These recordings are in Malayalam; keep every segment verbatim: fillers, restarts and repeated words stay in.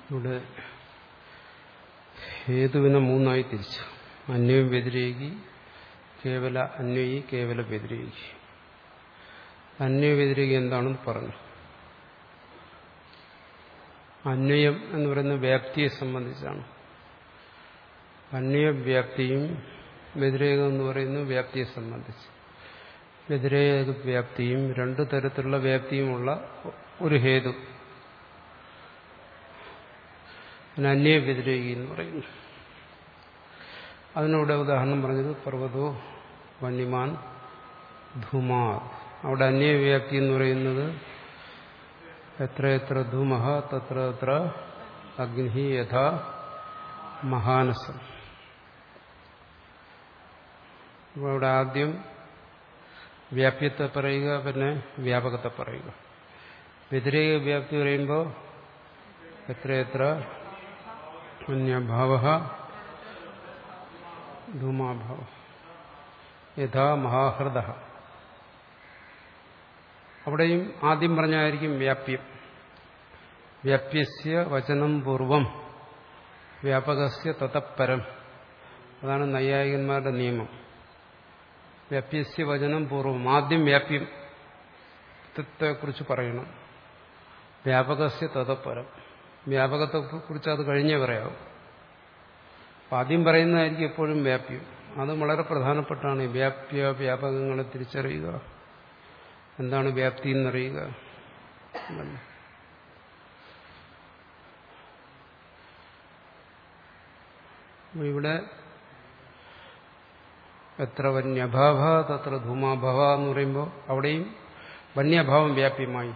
ഇവിടെ ഹേതുവിനെ മൂന്നായി തിരിച്ചു. അന്വയം വ്യതിരേകി, കേവല അന്വയി, കേവല വ്യതിരേകി. അന്വയ വ്യതിരേകി എന്താണെന്ന് പറഞ്ഞു. അന്വയം എന്ന് പറയുന്ന വ്യാപ്തിയെ സംബന്ധിച്ചാണ്. അന്വയ വ്യാപ്തിയും വ്യതിരേകം എന്ന് പറയുന്നത് വ്യാപ്തിയെ സംബന്ധിച്ച്. വ്യതിരേക വ്യാപ്തിയും രണ്ടു തരത്തിലുള്ള വ്യാപ്തിയുമുള്ള ഒരു ഹേതു അന്വയ വ്യതിരേകി എന്ന് പറയുന്നു. അതിനവിടെ ഉദാഹരണം പറഞ്ഞത് പർവ്വതോ വന്യമാൻ ധൂമാ. അവിടെ അന്വയവ്യാപ്തി എന്ന് പറയുന്നത് എത്ര എത്ര ധൂമഃ തത്ര തത്ര അഗ്നി യഥാ മഹാനസം. അപ്പോൾ അവിടെ ആദ്യം വ്യാപ്യത്തെ പറയുക, പിന്നെ വ്യാപകത്തെ പറയുക. വ്യതിരേക വ്യാപ്തി പറയുമ്പോൾ എത്രയെത്ര അന്യഭാവ ധൂമാഭാവ യഥാ മഹാഹൃദ. അവിടെയും ആദ്യം പറഞ്ഞായിരിക്കും വ്യാപ്യം. വ്യാപ്യസ്യ വചനം പൂർവം വ്യാപകസ്യ തതഃപരം. അതാണ് നൈയായികന്മാരുടെ നിയമം. വ്യാപ്യസ്യ വചനം പൂർവം, ആദ്യം വ്യാപ്യത്തെക്കുറിച്ച് പറയണം. വ്യാപകസ്യ തതഃപരം, വ്യാപകത്തെക്കുറിച്ച് അത് കഴിഞ്ഞേ പറയാവും. ആദ്യം പറയുന്നതായിരിക്കും എപ്പോഴും വ്യാപ്യം. അത് വളരെ പ്രധാനപ്പെട്ടാണ്. വ്യാപ്യ വ്യാപകങ്ങളെ തിരിച്ചറിയുക, എന്താണ് വ്യാപ്തി എന്നറിയുക. ഇവിടെ എത്ര വന്യഭാവ തത്ര ധൂമാഭാവ എന്ന് പറയുമ്പോൾ അവിടെയും വന്യഭാവം വ്യാപ്യമായി.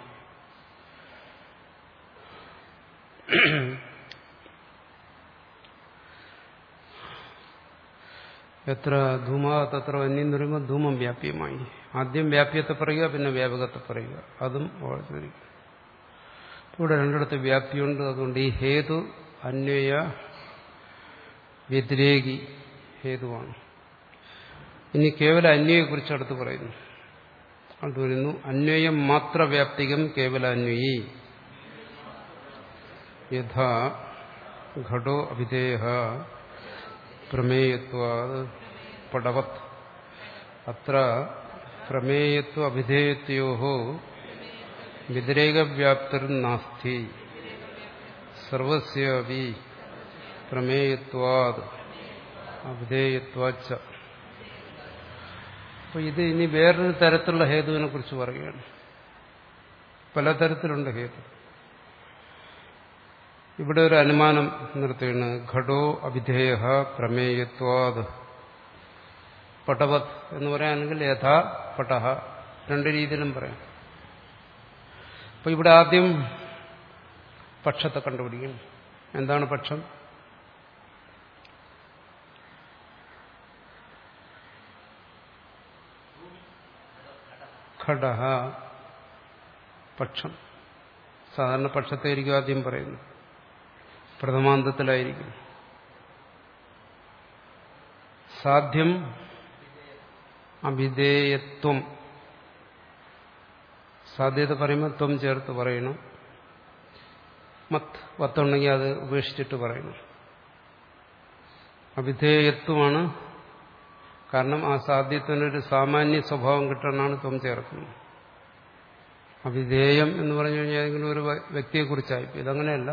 എത്ര ധൂമ തത്ര വന്യം എന്ന് പറയുമ്പോൾ ധൂമം വ്യാപ്യമായി. ആദ്യം വ്യാപ്യത്തെ പറയുക, പിന്നെ വ്യാപകത്തെ പറയുക. അതും ഓർത്തിരിക്കും. ഇവിടെ രണ്ടിടത്ത് വ്യാപ്തിയുണ്ട്. അതുകൊണ്ട് ഈ ഹേതു അന്വയ വ്യതിരേകി ഹേതുവാണ്. ഇനി കേവല അന്വയെക്കുറിച്ച് അടുത്ത് പറയുന്നു. അടുത്ത് വരുന്നു അന്വയം മാത്ര വ്യാപ്തികം കേവല അന്വയി യഥാ ഘടോ അഭിധേയ പ്രമേയത്വാത് പടവത്. അത്ര പ്രമേയത്വ അഭിധേയത്യോഹോ വ്യതിരേകവ്യാപ്തിർ നാസ്തി സർവസ്യാപി പ്രമേയത്വാത് അഭിധേയത്വാച്ച. അപ്പോൾ ഇത് ഇനി വേറൊരു തരത്തിലുള്ള ഹേതുവിനെ കുറിച്ച് പറയുകയാണ്. പലതരത്തിലുണ്ട് ഹേതു. ഇവിടെ ഒരു അനുമാനം നിർത്തുകയാണ്. ഘടോ അഭിധേയ പ്രമേയത്വാത് പടവത് എന്ന് പറയാണെങ്കിൽ യഥാ പടഹ, രണ്ട് രീതിയിലും പറയാം. അപ്പൊ ഇവിടെ ആദ്യം പക്ഷത്തെ കണ്ടുപിടിക്കണം. എന്താണ് പക്ഷം? ഘടഹ പക്ഷം. സാധാരണ പക്ഷത്തായിരിക്കും ആദ്യം പറയുന്നു, പ്രഥമാന്തത്തിലായിരിക്കും. സാധ്യം അഭിധേയത്വം. സാധ്യത പറയുമ്പോൾ ത്വം ചേർത്ത് പറയണം. മത്ത് വത്തുണ്ടെങ്കിൽ അത് ഉപേക്ഷിച്ചിട്ട് പറയണം. അഭിധേയത്വമാണ്. കാരണം ആ സാധ്യത്തിനൊരു സാമാന്യ സ്വഭാവം കിട്ടണമെന്നാണ് ത്വം ചേർക്കുന്നത്. അഭിധേയം എന്ന് പറഞ്ഞു കഴിഞ്ഞാൽ ഏതെങ്കിലും ഒരു വ്യക്തിയെക്കുറിച്ചായി. ഇതങ്ങനെയല്ല.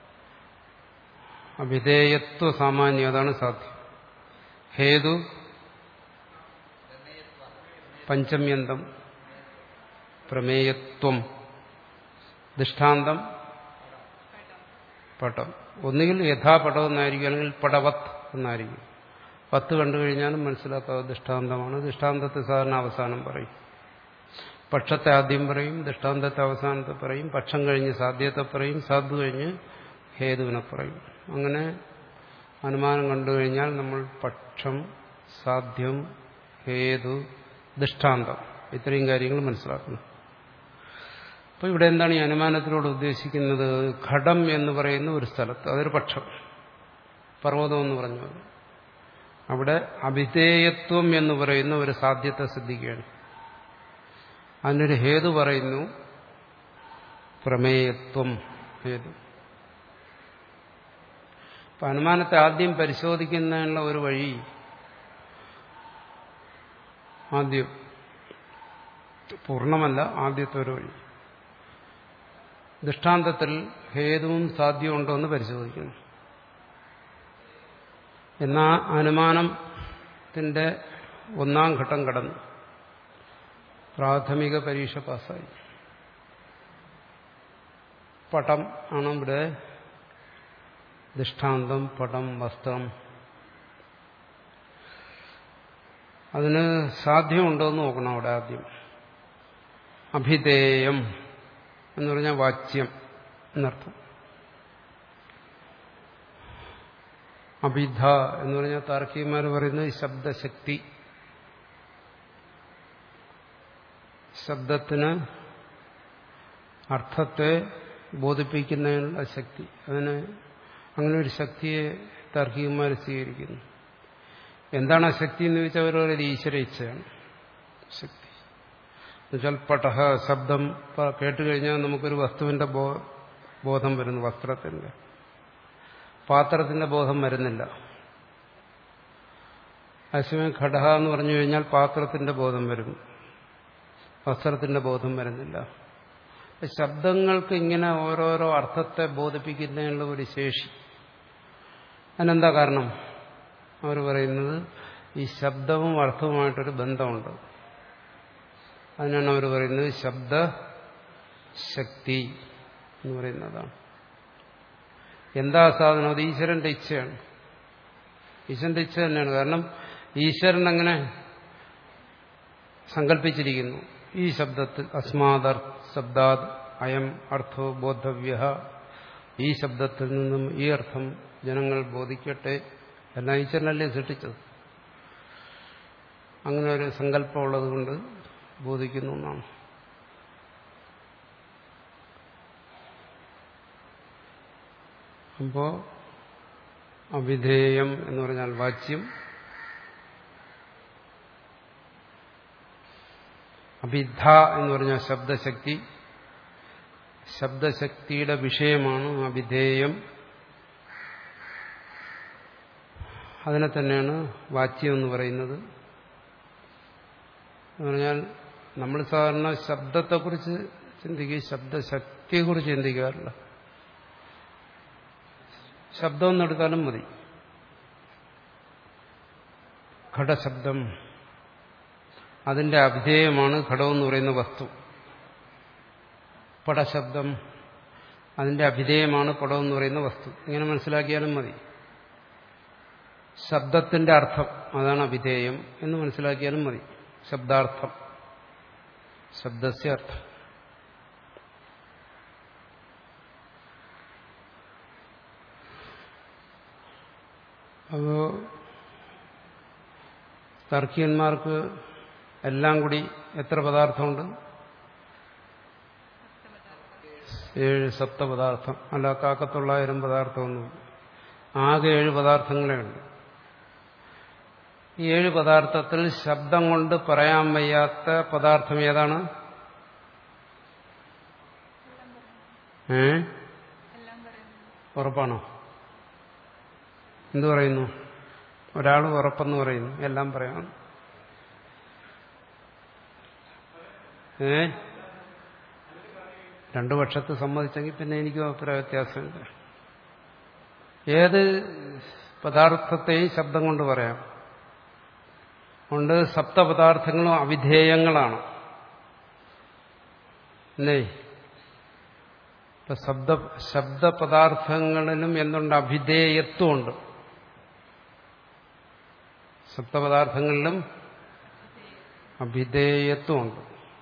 അഭിധേയത്വ സാമാന്യം, അതാണ് സാധ്യം. ഹേതു പഞ്ചമ്യന്തം പ്രമേയത്വം. ദൃഷ്ടാന്തം പടം. ഒന്നുകിൽ യഥാപടം എന്നായിരിക്കും, അല്ലെങ്കിൽ പടവത് എന്നായിരിക്കും. പത്ത് കണ്ടു കഴിഞ്ഞാലും മനസ്സിലാക്കാതെ ദൃഷ്ടാന്തമാണ്. ദൃഷ്ടാന്തത്തെ സാധാരണ അവസാനം പറയും. പക്ഷത്തെ ആദ്യം പറയും, ദൃഷ്ടാന്തത്തെ അവസാനത്തെ പറയും. പക്ഷം കഴിഞ്ഞ് സാധ്യത്തെ പറയും, സാധു കഴിഞ്ഞ് ഹേതുവിനെ പറയും. അങ്ങനെ അനുമാനം കണ്ടു കഴിഞ്ഞാൽ നമ്മൾ പക്ഷം, സാധ്യം, ഹേതു, ദൃഷ്ടാന്തം ഇത്രയും കാര്യങ്ങൾ മനസ്സിലാക്കണം. അപ്പോൾ ഇവിടെ എന്താണ് ഈ അനുമാനത്തിലൂടെ ഉദ്ദേശിക്കുന്നത്? ഘടം എന്ന് പറയുന്ന ഒരു സ്ഥലത്ത്, അതൊരു പക്ഷം, പർവ്വതം എന്ന് പറഞ്ഞു, അവിടെ അഭിധേയത്വം എന്ന് പറയുന്ന ഒരു സാധ്യത സിദ്ധിക്കുകയാണ്. അതിനൊരു ഹേതു പറയുന്നു, പ്രമേയത്വം ഹേതു. അപ്പം അനുമാനത്തെ ആദ്യം പരിശോധിക്കുന്നതിനുള്ള ഒരു വഴി ആദ്യം പൂർണ്ണമല്ല, ആദ്യത്തെ ഒരു വഴി ദൃഷ്ടാന്തത്തിൽ ഹേതുവും സാധ്യവും ഉണ്ടോ എന്ന് പരിശോധിക്കുന്നു. എന്നാ അനുമാനത്തിന്റെ ഒന്നാം ഘട്ടം കടന്നു, പ്രാഥമിക പരീക്ഷ പാസ്സായി. പടം ആണ് ഇവിടെ ദൃഷ്ടാന്തം, പടം, വസ്ത്രം. അതിന് സാധ്യമുണ്ടോ എന്ന് നോക്കണം അവിടെ ആദ്യം. അഭിധേയം എന്ന് പറഞ്ഞാൽ വാച്യം എന്നർത്ഥം. അഭിധ എന്ന് പറഞ്ഞാൽ താർക്കികന്മാർ പറയുന്നത് ശബ്ദശക്തി. ശബ്ദത്തിന് അർത്ഥത്തെ ബോധിപ്പിക്കുന്നതിനുള്ള ശക്തി, അതിന് അങ്ങനെ ഒരു ശക്തിയെ താർക്കികന്മാർ സ്വീകരിക്കുന്നു. എന്താണ് ആ ശക്തി എന്ന് ചോദിച്ചാൽ അവർ പറയുന്നത് ഈശ്വര ഇച്ഛയാണ് ശക്തി. എന്നുവെച്ചാൽ പടഹ ശബ്ദം കേട്ടുകഴിഞ്ഞാൽ നമുക്കൊരു വസ്തുവിന്റെ ബോധം വരുന്നു, വസ്ത്രത്തിന്റെ. പാത്രത്തിന്റെ ബോധം വരുന്നില്ല. അതേസമയം ഘടഹ എന്ന് പറഞ്ഞു കഴിഞ്ഞാൽ പാത്രത്തിന്റെ ബോധം വരും, വസ്ത്രത്തിന്റെ ബോധം വരുന്നില്ല. ശബ്ദങ്ങൾക്ക് ഇങ്ങനെ ഓരോരോ അർത്ഥത്തെ ബോധിപ്പിക്കുന്നതിനുള്ള ഒരു ശേഷി. അതിനെന്താ കാരണം? അവർ പറയുന്നത് ഈ ശബ്ദവും അർത്ഥവുമായിട്ടൊരു ബന്ധമുണ്ട്. അതിനാണ് അവർ പറയുന്നത് ശബ്ദശക്തി എന്ന് പറയുന്നതാണ്. എന്താ സാധനം? അത് ഈശ്വരന്റെ ഇച്ഛയാണ്. ഈശ്വരന്റെ ഇച്ഛ തന്നെയാണ്. കാരണം ഈശ്വരൻ അങ്ങനെ സങ്കല്പിച്ചിരിക്കുന്നു. ഈ ശബ്ദത്തിൽ അസ്മാദർ ശബ്ദാത് അയം അർത്ഥോ ബോധവ്യ, ഈ ശബ്ദത്തിൽ നിന്നും ഈ അർത്ഥം ജനങ്ങൾ ബോധിക്കട്ടെ. എല്ലാം ഈശ്വരനല്ലേ സൃഷ്ടിച്ചത്. അങ്ങനെ ഒരു സങ്കല്പമുള്ളത് കൊണ്ട് ബോധിക്കുന്നു എന്നാണ്. അപ്പോ അവിധേയം എന്ന് പറഞ്ഞാൽ വാച്യം, അഭിധ എന്ന് പറഞ്ഞാൽ ശബ്ദശക്തി. ശബ്ദശക്തിയുടെ വിഷയമാണ് അവിധേയം. അതിനെ തന്നെയാണ് വാച്യം എന്ന് പറയുന്നത്. എന്ന് പറഞ്ഞാൽ നമ്മൾ സാധാരണ ശബ്ദത്തെക്കുറിച്ച് ചിന്തിക്കുക, ശബ്ദശക്തിയെക്കുറിച്ച് ചിന്തിക്കാറില്ല. ശബ്ദം എന്നെടുത്താലും മതി. ഘടശബ്ദം, അതിന്റെ അഭിധേയമാണ് ഘടമെന്ന് പറയുന്ന വസ്തു. പടശബ്ദം, അതിന്റെ അഭിധേയമാണ് പടമെന്ന് പറയുന്ന വസ്തു. ഇങ്ങനെ മനസ്സിലാക്കിയാലും മതി. ശബ്ദത്തിന്റെ അർത്ഥം, അതാണ് അഭിധേയം എന്ന് മനസ്സിലാക്കിയാലും മതി. ശബ്ദാർത്ഥം, ശബ്ദസ്യ അർത്ഥം. അപ്പോ തർക്കിയന്മാർക്ക് എല്ലാം കൂടി എത്ര പദാർത്ഥമുണ്ട്? ഏഴ് സപ്തപദാർത്ഥം. അല്ല, കാക്കത്തൊള്ളായിരം പദാർത്ഥമൊന്നും. ആകെ ഏഴ് പദാർത്ഥങ്ങളേ ഉണ്ട്. ഈ ഏഴ് പദാർത്ഥത്തിൽ ശബ്ദം കൊണ്ട് പറയാൻ വയ്യാത്ത പദാർത്ഥം ഏതാണ്? ഏ ഉറപ്പാണോ? എന്തു പറയുന്നു? ഒരാൾ ഉറപ്പെന്ന് പറയുന്നു, എല്ലാം പറയാം. ഏ രണ്ടു പക്ഷത്ത് സമ്മതിച്ചെങ്കിൽ പിന്നെ എനിക്കും അഭിപ്രായ വ്യത്യാസമില്ല. ഏത് പദാർത്ഥത്തെയും ശബ്ദം കൊണ്ട് പറയാം. അതുകൊണ്ട് സപ്തപദാർത്ഥങ്ങളും അവിധേയങ്ങളാണ്. അല്ലേ? ഇപ്പൊ ശബ്ദ ശബ്ദപദാർത്ഥങ്ങളിലും എന്തുണ്ട്? അഭിധേയത്വമുണ്ട്. സപ്തപദാർത്ഥങ്ങളിലും അഭിധേയത്വമുണ്ട്.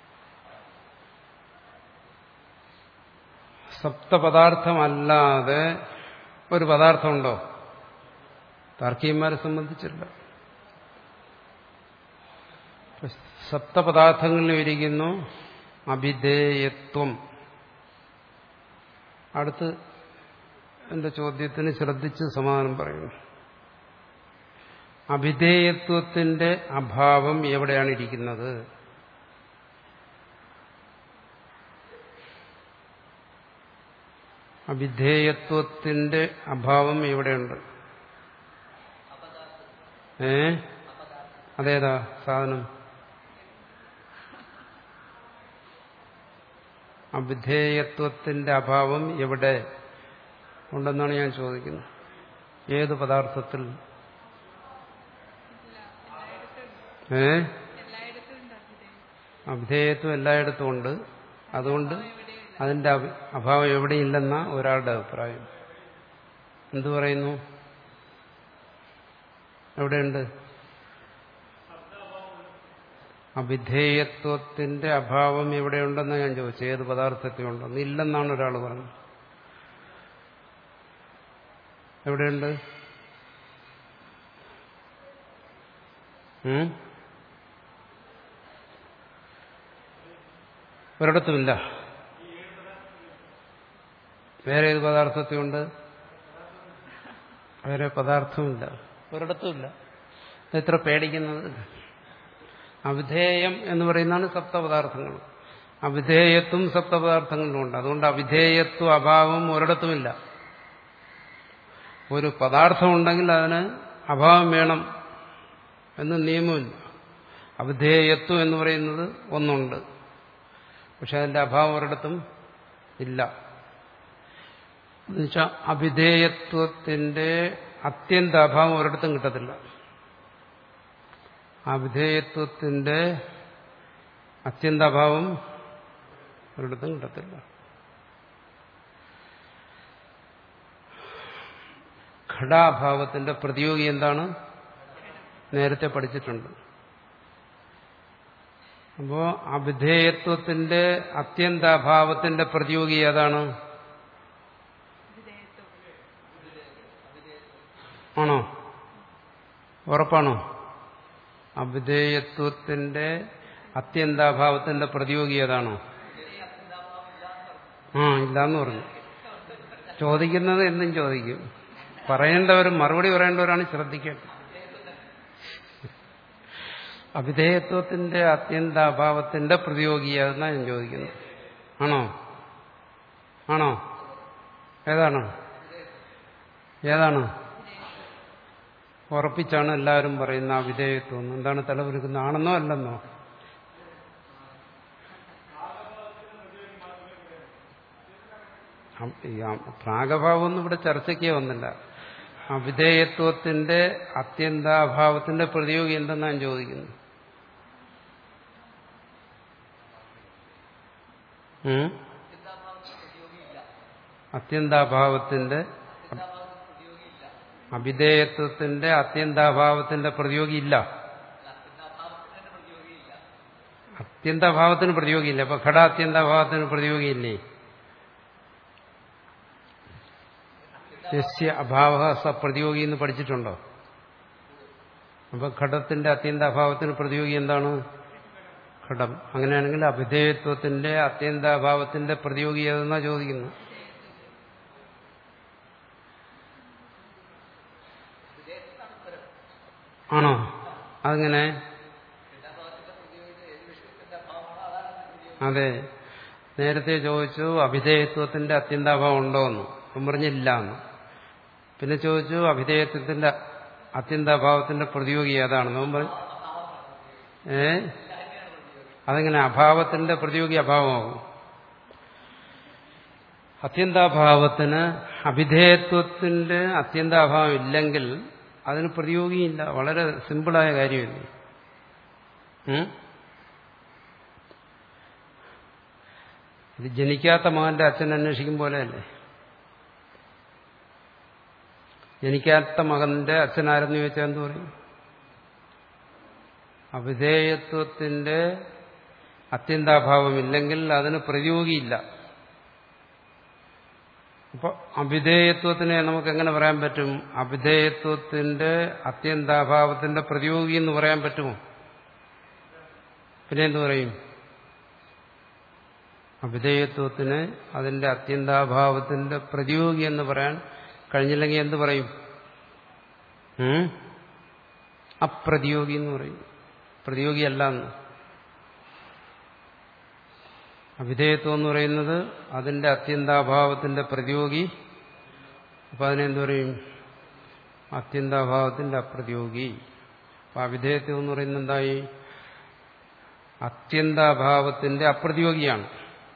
സപ്തപദാർത്ഥമല്ലാതെ ഒരു പദാർത്ഥമുണ്ടോ? താർക്കികന്മാരെ സംബന്ധിച്ചില്ല. സപ്തപദാർത്ഥങ്ങളിലും ഇരിക്കുന്നു അഭിധേയത്വം. അടുത്ത് എന്റെ ചോദ്യത്തിന് ശ്രദ്ധിച്ച് സമാധാനം പറയുന്നു. അഭിധേയത്വത്തിന്റെ അഭാവം എവിടെയാണ് ഇരിക്കുന്നത്? അവിധേയത്വത്തിന്റെ അഭാവം എവിടെയുണ്ട്? ഏ അതേതാ സാധനം? അവിധേയത്വത്തിന്റെ അഭാവം എവിടെ ഉണ്ടെന്നാണ് ഞാൻ ചോദിക്കുന്നത്. ഏത് പദാർത്ഥത്തിൽ? ഏ അവിധേയത്വം എല്ലായിടത്തും ഉണ്ട്. അതുകൊണ്ട് അതിന്റെ അഭാവം എവിടെയില്ലെന്ന ഒരാളുടെ അഭിപ്രായം. എന്തു പറയുന്നു? എവിടെയുണ്ട്? അവിധേയത്വത്തിന്റെ അഭാവം എവിടെയുണ്ടെന്ന് ഞാൻ ചോദിച്ചു. ഏത് പദാർത്ഥത്തിലുണ്ടെന്ന്? ഇല്ലെന്നാണ് ഒരാൾ പറഞ്ഞത്. എവിടെയുണ്ട്? ഒരിടത്തുമില്ല. വേറെ ഏത് പദാർത്ഥത്തിലുണ്ട്? വേറെ പദാർത്ഥമില്ല, ഒരിടത്തുമില്ല. എത്ര പേടിക്കുന്നത്? അവിധേയം എന്ന് പറയുന്നതാണ് സപ്തപദാർത്ഥങ്ങൾ. അവിധേയത്വം സപ്തപദാർത്ഥങ്ങളിലുണ്ട്. അതുകൊണ്ട് അവിധേയത്വ അഭാവം ഒരിടത്തുമില്ല. ഒരു പദാർത്ഥം ഉണ്ടെങ്കിൽ അതിന് അഭാവം വേണം എന്ന് നിയമമില്ല. അവിധേയത്വം എന്ന് പറയുന്നത് ഒന്നുണ്ട്, പക്ഷെ അതിന്റെ അഭാവം ഒരിടത്തും ഇല്ല. എന്നുവെച്ചാൽ അവിധേയത്വത്തിന്റെ അത്യന്ത അഭാവം ഒരിടത്തും കിട്ടത്തില്ല. അവിധേയത്വത്തിന്റെ അത്യന്താഭാവം ഒരിടത്തും കിട്ടത്തില്ല. ഘടാഭാവത്തിന്റെ പ്രതിയോഗി എന്താണ്? നേരത്തെ പഠിച്ചിട്ടുണ്ട്. അപ്പോ അവിധേയത്വത്തിന്റെ അത്യന്താഭാവത്തിന്റെ പ്രതിയോഗി ഏതാണ്? ആണോ? ഉറപ്പാണോ? അവിധേയത്വത്തിന്റെ അത്യന്താഭാവത്തിന്റെ പ്രതിയോഗി ഏതാണോ? ആ ഇല്ലാന്ന് പറഞ്ഞു. ചോദിക്കുന്നത് എന്തും ചോദിക്കും. പറയേണ്ടവരും മറുപടി പറയേണ്ടവരാണ് ശ്രദ്ധിക്കേണ്ടത്. അവിധേയത്വത്തിന്റെ അത്യന്താഭാവത്തിന്റെ പ്രതിയോഗിയാണെന്നാണ് ഞാൻ ചോദിക്കുന്നത്. ആണോ? ആണോ? ഏതാണ്? ഏതാണ്? ഉറപ്പിച്ചാണ് എല്ലാവരും പറയുന്ന അവിധേയത്വം. എന്താണ് തലവെടുക്കുന്നത്? ആണെന്നോ അല്ലെന്നോ? പ്രാഗഭാവമൊന്നും ഇവിടെ ചർച്ചയ്ക്കേ വന്നില്ല. അവിധേയത്വത്തിന്റെ അത്യന്താഭാവത്തിന്റെ പ്രതിയോഗി എന്തെന്നാണ് ഞാൻ ചോദിക്കുന്നത്. അത്യന്താഭാവത്തിന്റെ അവിധേയത്വത്തിന്റെ അത്യന്താഭാവത്തിന്റെ പ്രതിയോഗി ഇല്ല. അത്യന്താഭാവത്തിന് പ്രതിയോഗിയില്ല. അപ്പൊ ഘടാത്യന്താഭാവത്തിന് പ്രതിയോഗിയില്ലേ? യസ്യ അഭാവ സ പ്രതിയോഗി എന്ന് പഠിച്ചിട്ടുണ്ടോ? അപ്പൊ ഘടത്തിന്റെ അത്യന്താഭാവത്തിന് പ്രതിയോഗി എന്താണ്? ഘടം. അങ്ങനെയാണെങ്കിൽ അവിധേയത്വത്തിന്റെ അത്യന്താഭാവത്തിന്റെ പ്രതിയോഗി ഏതെന്നാ ചോദിക്കുന്നു. ആണോ? അതങ്ങനെ? അതെ, നേരത്തെ ചോദിച്ചു അവിധേയത്വത്തിന്റെ അത്യന്താഭാവം ഉണ്ടോ എന്ന്. അപ്പം പറഞ്ഞില്ല എന്ന്. പിന്നെ ചോദിച്ചു അവിധേയത്വത്തിന്റെ അത്യന്താഭാവത്തിന്റെ പ്രതിയോഗി ഏതാണെന്ന്. അവൻ പറഞ്ഞു ഏ അതെങ്ങനെ? അഭാവത്തിന്റെ പ്രതിയോഗി അഭാവമാകും. അത്യന്താഭാവത്തിന് അവിധേയത്വത്തിന്റെ അത്യന്താഭാവം ഇല്ലെങ്കിൽ അതിന് പ്രതിയോഗിയില്ല. വളരെ സിമ്പിളായ കാര്യമല്ലേ? ഇത് ജനിക്കാത്ത മകന്റെ അച്ഛൻ അന്വേഷിക്കും പോലെയല്ലേ? ജനിക്കാത്ത മകന്റെ അച്ഛൻ ആരെന്ന് ചോദിച്ചാൽ എന്തു പറയും? അവിധേയത്വത്തിന്റെ അത്യന്താഭാവമില്ലെങ്കിൽ അതിന് പ്രതിയോഗിയില്ല. അപ്പൊ അവിധേയത്വത്തിനെ നമുക്ക് എങ്ങനെ പറയാൻ പറ്റും? അവിധേയത്വത്തിന്റെ അത്യന്താഭാവത്തിന്റെ പ്രതിയോഗി എന്ന് പറയാൻ പറ്റുമോ? പിന്നെ എന്തു പറയും? അവിധേയത്വത്തിന് അതിന്റെ അത്യന്താഭാവത്തിന്റെ പ്രതിയോഗി എന്ന് പറയാൻ കഴിഞ്ഞില്ലെങ്കിൽ എന്ത് പറയും? അപ്രതിയോഗി എന്ന് പറയും. പ്രതിയോഗിയല്ല എന്ന്. അവിധേയത്വം എന്ന് പറയുന്നത് അതിന്റെ അത്യന്താഭാവത്തിന്റെ പ്രതിയോഗി. അപ്പൊ അതിനെന്ത് പറയും? അത്യന്താഭാവത്തിന്റെ അപ്രതിയോഗി. അപ്പൊ അവിധേയത്വം എന്ന് പറയുന്നത് എന്തായി? അത്യന്താഭാവത്തിന്റെ അപ്രതിയോഗിയാണ്.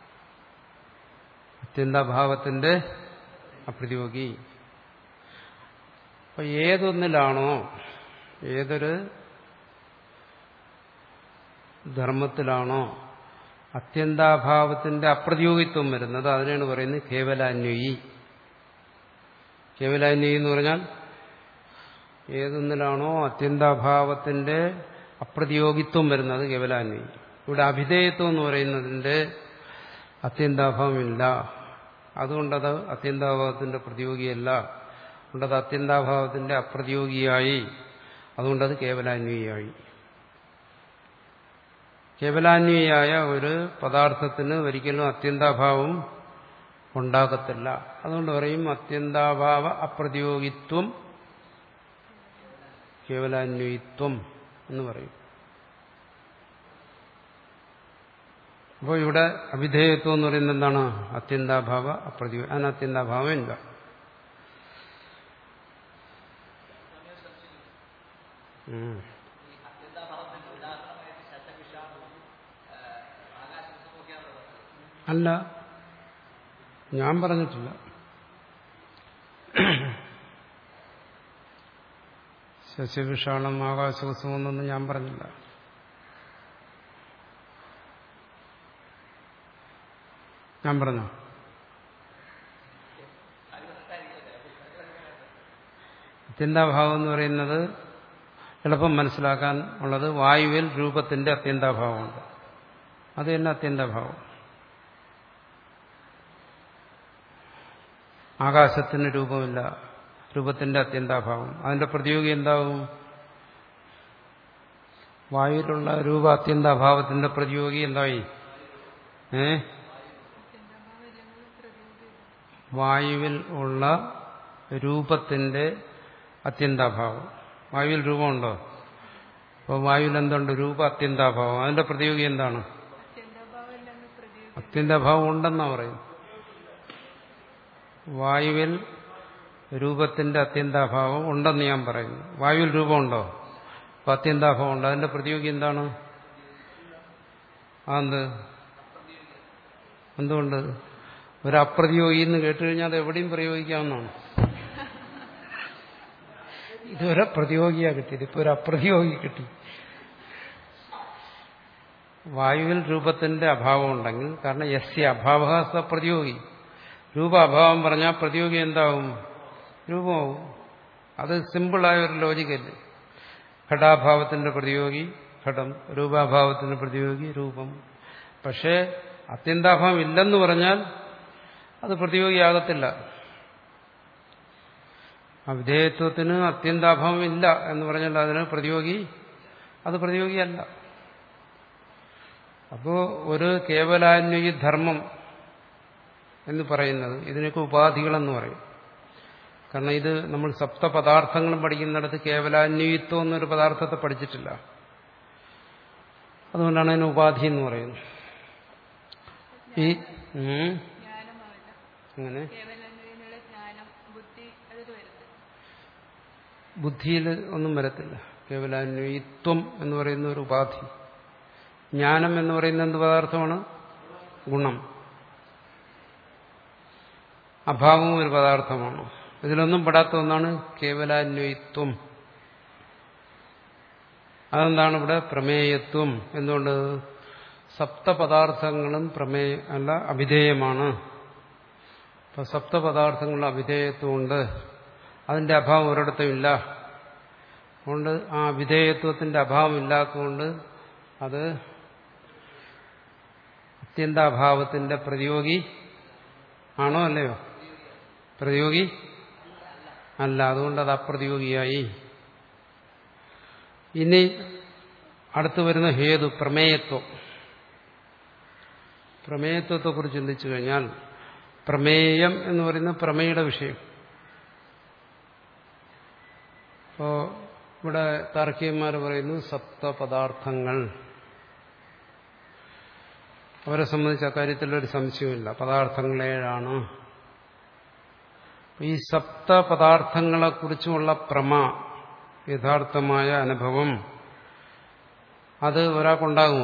അത്യന്താഭാവത്തിന്റെ അപ്രതിയോഗി. അപ്പൊ ഏതൊന്നിലാണോ, ഏതൊരു ധർമ്മത്തിലാണോ അത്യന്താഭാവത്തിന്റെ അപ്രതിയോഗിത്വം വരുന്നത് അതിനാണ് പറയുന്നത് കേവലാന്വയി. കേവലാന്വയി എന്ന് പറഞ്ഞാൽ ഏതൊന്നിലാണോ അത്യന്താഭാവത്തിന്റെ അപ്രതിയോഗിത്വം വരുന്നത് കേവലാന്വയി. ഇവിടെ അഭിധേയത്വം എന്ന് പറയുന്നതിന്റെ അത്യന്താഭാവമില്ല, അതുകൊണ്ടത് അത്യന്താഭാവത്തിന്റെ പ്രതിയോഗിയല്ല, അതുകൊണ്ടത് അത്യന്താഭാവത്തിന്റെ അപ്രതിയോഗിയായി, അതുകൊണ്ടത് കേവലാന്വയിയായി. കേവലാന്വയിയായ ഒരു പദാർത്ഥത്തിന് ഒരിക്കലും അത്യന്താഭാവം ഉണ്ടാകത്തില്ല. അതുകൊണ്ട് പറയും അത്യന്താഭാവ അപ്രതിയോഗിത്വം കേവലാന്വയിത്വം എന്ന് പറയും. അപ്പോൾ ഇവിടെ അവിധേയത്വം എന്ന് പറയുന്നത് എന്താണ്? അത്യന്താഭാവ അപ്രതിയോഗി. അതിന് അത്യന്താഭാവം ഇല്ല. അല്ല, ഞാൻ പറഞ്ഞിട്ടില്ല. ശശിവിഷാണം ആകാശകുസുമെന്നൊന്നും ഞാൻ പറഞ്ഞില്ല. ഞാൻ പറഞ്ഞോ? അത്യന്താഭാവം എന്ന് പറയുന്നത് എളുപ്പം മനസ്സിലാക്കാൻ ഉള്ളത് വായുവിൽ രൂപത്തിന്റെ അത്യന്താഭാവമുണ്ട്. അത് തന്നെ അത്യന്താഭാവം. ആകാശത്തിന് രൂപമില്ല, രൂപത്തിന്റെ അത്യന്താഭാവം. അതിന്റെ പ്രതിയോഗി എന്താവും? വായുവിലുള്ള രൂപ അത്യന്താഭാവത്തിന്റെ പ്രതിയോഗി എന്തായി? ഏ വായുവിൽ ഉള്ള രൂപത്തിന്റെ അത്യന്താഭാവം. വായുവിൽ രൂപമുണ്ടോ? അപ്പോൾ വായുവിൽ എന്തുണ്ട്? രൂപ അത്യന്താഭാവം. അതിന്റെ പ്രതിയോഗി എന്താണ്? അത്യന്താഭാവം ഉണ്ടെന്നാ പറയും. വായുവിൽ രൂപത്തിന്റെ അത്യന്താഭാവം ഉണ്ടെന്ന് ഞാൻ പറയുന്നു. വായുവിൽ രൂപമുണ്ടോ? അപ്പൊ അത്യന്താഭാവം ഉണ്ട്. അതിന്റെ പ്രതിയോഗി എന്താണ്? അതെന്ത്? എന്തുകൊണ്ട്? ഒരു അപ്രതിയോഗി എന്ന് കേട്ടുകഴിഞ്ഞാൽ അത് എവിടെയും പ്രയോഗിക്കാവുന്നതാണ്. ഇതുവരെ പ്രതിയോഗിയാ കിട്ടിയത്, ഇപ്പൊ ഒരു അപ്രതിയോഗി കിട്ടി. വായുവിൽ രൂപത്തിന്റെ അഭാവം ഉണ്ടെങ്കിൽ, കാരണം യസ്യ അഭാവ സ പ്രതിയോഗി, രൂപ അഭാവം പറഞ്ഞാൽ പ്രതിയോഗി എന്താവും? രൂപമാവും. അത് സിമ്പിളായ ഒരു ലോജിക്കല്ലേ. ഘടാഭാവത്തിന്റെ പ്രതിയോഗി ഘടം, രൂപാഭാവത്തിന്റെ പ്രതിയോഗി രൂപം. പക്ഷേ അത്യന്താഭാവം ഇല്ലെന്ന് പറഞ്ഞാൽ അത് പ്രതിയോഗിയാകത്തില്ല. അവിധേയത്വത്തിന് അത്യന്താഭാവം ഇല്ല എന്ന് പറഞ്ഞാൽ അതിന് പ്രതിയോഗി, അത് പ്രതിയോഗിയല്ല. അപ്പോ ഒരു കേവലാന്വയി ധർമ്മം എന്ന് പറയുന്നത് ഇതിനൊക്കെ ഉപാധികളെന്ന് പറയും. കാരണം ഇത് നമ്മൾ സപ്തപദാർത്ഥങ്ങളും പഠിക്കുന്നിടത്ത് കേവലാന്വയിത്വം എന്നൊരു പദാർത്ഥത്തെ പഠിച്ചിട്ടില്ല. അതുകൊണ്ടാണ് അതിന് ഉപാധി എന്ന് പറയുന്നത്. ഈ അങ്ങനെ ബുദ്ധിയിൽ ഒന്നും വരത്തില്ല. കേവലാന്വയിത്വം എന്ന് പറയുന്ന ഒരു ഉപാധി. ജ്ഞാനം എന്ന് പറയുന്ന എന്ത് പദാർത്ഥമാണ്? ഗുണം. അഭാവവും ഒരു പദാർത്ഥമാണ്. ഇതിലൊന്നും പെടാത്ത ഒന്നാണ് കേവലാന്വയിത്വം. അതെന്താണ് ഇവിടെ? പ്രമേയത്വം. എന്തുകൊണ്ട്? സപ്തപദാർത്ഥങ്ങളും പ്രമേയ അല്ല അഭിധേയമാണ്. അപ്പൊ സപ്തപദാർത്ഥങ്ങളുടെ അഭിധേയത്വമുണ്ട്. അതിന്റെ അഭാവം ഒരിടത്തും ഇല്ല. അതുകൊണ്ട് ആ വിധേയത്വത്തിന്റെ അഭാവം ഇല്ലാത്തതുകൊണ്ട് അത് അത്യന്താഭാവത്തിന്റെ പ്രതിയോഗി ആണോ അല്ലയോ? പ്രതിയോഗി അല്ല. അതുകൊണ്ട് അത് അപ്രതിയോഗിയായി. ഇനി അടുത്തു വരുന്ന ഹേതു പ്രമേയത്വം. പ്രമേയത്വത്തെക്കുറിച്ച് ചിന്തിച്ചു കഴിഞ്ഞാൽ പ്രമേയം എന്ന് പറയുന്ന പ്രമേയുടെ വിഷയം. അപ്പോ ഇവിടെ താർക്കികന്മാർ പറയുന്നു സപ്തപദാർത്ഥങ്ങൾ. അവരെ സംബന്ധിച്ച് അക്കാര്യത്തിലൊരു സംശയമില്ല. പദാർത്ഥങ്ങൾ ഏഴാണ്. ഈ സപ്ത പദാർത്ഥങ്ങളെക്കുറിച്ചുമുള്ള പ്രമ, യഥാർത്ഥമായ അനുഭവം, അത് ഒരാൾക്കുണ്ടാകുമോ?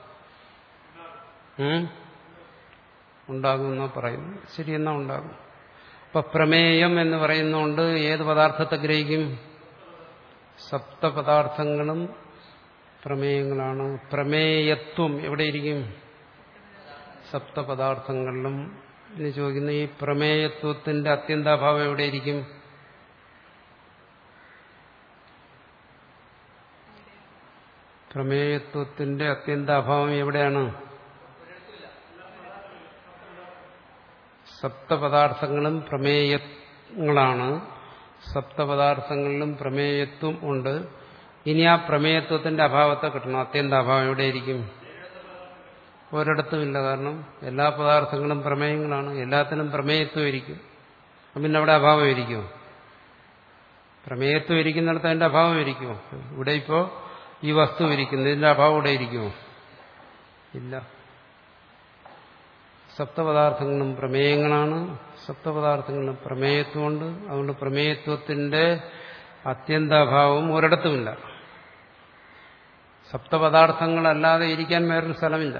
ഉണ്ടാകുമെന്നാ പറയുന്നു. ശരിയെന്നാ ഉണ്ടാകും. അപ്പൊ പ്രമേയം എന്ന് പറയുന്നതുകൊണ്ട് ഏത് പദാർത്ഥത്തെ ഗ്രഹിക്കും? സപ്തപദാർത്ഥങ്ങളും പ്രമേയങ്ങളാണ്. പ്രമേയത്വം എവിടെയിരിക്കും? സപ്തപദാർത്ഥങ്ങളിലും. ഇനി ചോദിക്കുന്ന ഈ പ്രമേയത്വത്തിന്റെ അത്യന്താഭാവം എവിടെയിരിക്കും? പ്രമേയത്വത്തിന്റെ അത്യന്താഭാവം എവിടെയാണ്? സപ്തപദാർത്ഥങ്ങളും പ്രമേയങ്ങളാണ്. സപ്തപദാർത്ഥങ്ങളിലും പ്രമേയത്വം ഉണ്ട്. ഇനി ആ പ്രമേയത്വത്തിന്റെ അഭാവത്തെ കിട്ടണം. അത്യന്താഭാവം എവിടെയിരിക്കും? ഒരിടത്തുമില്ല. കാരണം എല്ലാ പദാർത്ഥങ്ങളും പ്രമേയങ്ങളാണ്. എല്ലാത്തിനും പ്രമേയത്വം ഇരിക്കും. പിന്നെ അവിടെ അഭാവം ഇരിക്കുമോ? പ്രമേയത്വം ഇരിക്കുന്നിടത്ത് അതിന്റെ അഭാവം ഇരിക്കുമോ? ഇവിടെ ഇപ്പോ ഈ വസ്തു ഇരിക്കുന്നു, ഇതിന്റെ അഭാവം ഇവിടെ ഇരിക്കുമോ? ഇല്ല. സപ്തപദാർത്ഥങ്ങളും പ്രമേയങ്ങളാണ്. സപ്തപദാർത്ഥങ്ങളിലും പ്രമേയത്വമുണ്ട്. അതുകൊണ്ട് പ്രമേയത്വത്തിന്റെ അത്യന്താഭാവം ഒരിടത്തുമില്ല. സപ്തപദാർത്ഥങ്ങളല്ലാതെ ഇരിക്കാൻ വേറൊരു സ്ഥലമില്ല.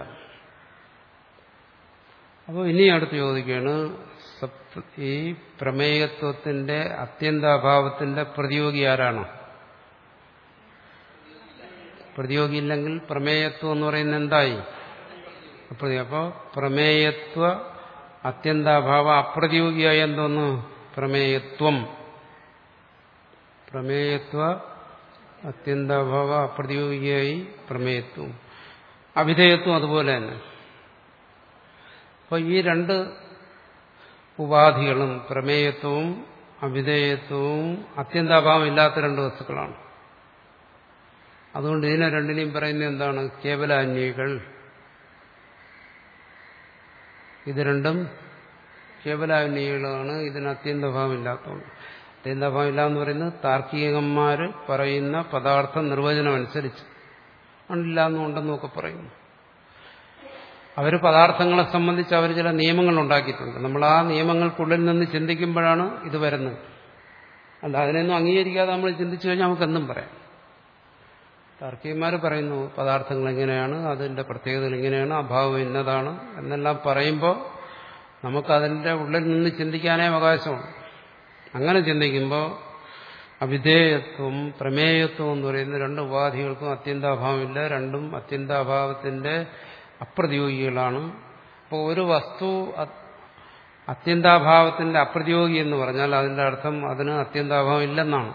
അപ്പോൾ ഇനി അടുത്ത് ചോദിക്കുകയാണ്, ഈ പ്രമേയത്വത്തിന്റെ അത്യന്താഭാവത്തിന്റെ പ്രതിയോഗി ആരാണ്? പ്രതിയോഗി ഇല്ലെങ്കിൽ പ്രമേയത്വം എന്ന് പറയുന്നത് എന്തായി? അപ്പോൾ പ്രമേയത്വ അത്യന്താഭാവ അപ്രതിയോഗിയായി എന്തോന്ന്? പ്രമേയത്വം. പ്രമേയത്വ അത്യന്താഭാവ അപ്രതിയോഗിയായി പ്രമേയത്വം. അവിധേയത്വം അതുപോലെ തന്നെ. അപ്പോൾ ഈ രണ്ട് ഉപാധികളും, പ്രമേയത്വവും അവിധേയത്വവും അത്യന്താഭാവം ഇല്ലാത്ത രണ്ട് വസ്തുക്കളാണ്. അതുകൊണ്ട് ഇതിനെ രണ്ടിനെയും പറയുന്നത് എന്താണ്? കേവലാന്യകൾ. ഇത് രണ്ടും കേവലാന്യകളാണ്. ഇതിന് അത്യന്തഭാവം ഇല്ലാത്തതുകൊണ്ട്. അത്യന്തഭാവം ഇല്ല എന്ന് പറയുന്നത് താർക്കികന്മാർ പറയുന്ന പദാർത്ഥ നിർവചനം അനുസരിച്ച് ഇല്ലാന്നുണ്ടെന്നൊക്കെ പറയുന്നു. അവർ പദാർത്ഥങ്ങളെ സംബന്ധിച്ച് അവർ ചില നിയമങ്ങൾ ഉണ്ടാക്കിയിട്ടുണ്ട്. നമ്മൾ ആ നിയമങ്ങൾക്കുള്ളിൽ നിന്ന് ചിന്തിക്കുമ്പോഴാണ് ഇത് വരുന്നത്. അല്ല, അതിനൊന്നും അംഗീകരിക്കാതെ നമ്മൾ ചിന്തിച്ചു കഴിഞ്ഞാൽ നമുക്കെന്തും പറയാം. താർക്കികന്മാർ പറയുന്നു പദാർത്ഥങ്ങൾ എങ്ങനെയാണ്, അതിന്റെ പ്രത്യേകതകൾ ഇങ്ങനെയാണ്, അഭാവം ഇന്നതാണ് എന്നെല്ലാം പറയുമ്പോൾ നമുക്കതിൻ്റെ ഉള്ളിൽ നിന്ന് ചിന്തിക്കാനേ അവകാശമുണ്ട്. അങ്ങനെ ചിന്തിക്കുമ്പോൾ അവിധേയത്വം പ്രമേയത്വം എന്ന് പറയുന്ന രണ്ട് ഉപാധികൾക്കും അത്യന്താഭാവമില്ല. രണ്ടും അത്യന്താഭാവത്തിന്റെ അപ്രതിയോഗികളാണ്. അപ്പോൾ ഒരു വസ്തു അത്യന്താഭാവത്തിന്റെ അപ്രതിയോഗി എന്ന് പറഞ്ഞാൽ അതിന്റെ അർത്ഥം അതിന് അത്യന്താഭാവം ഇല്ലെന്നാണ്.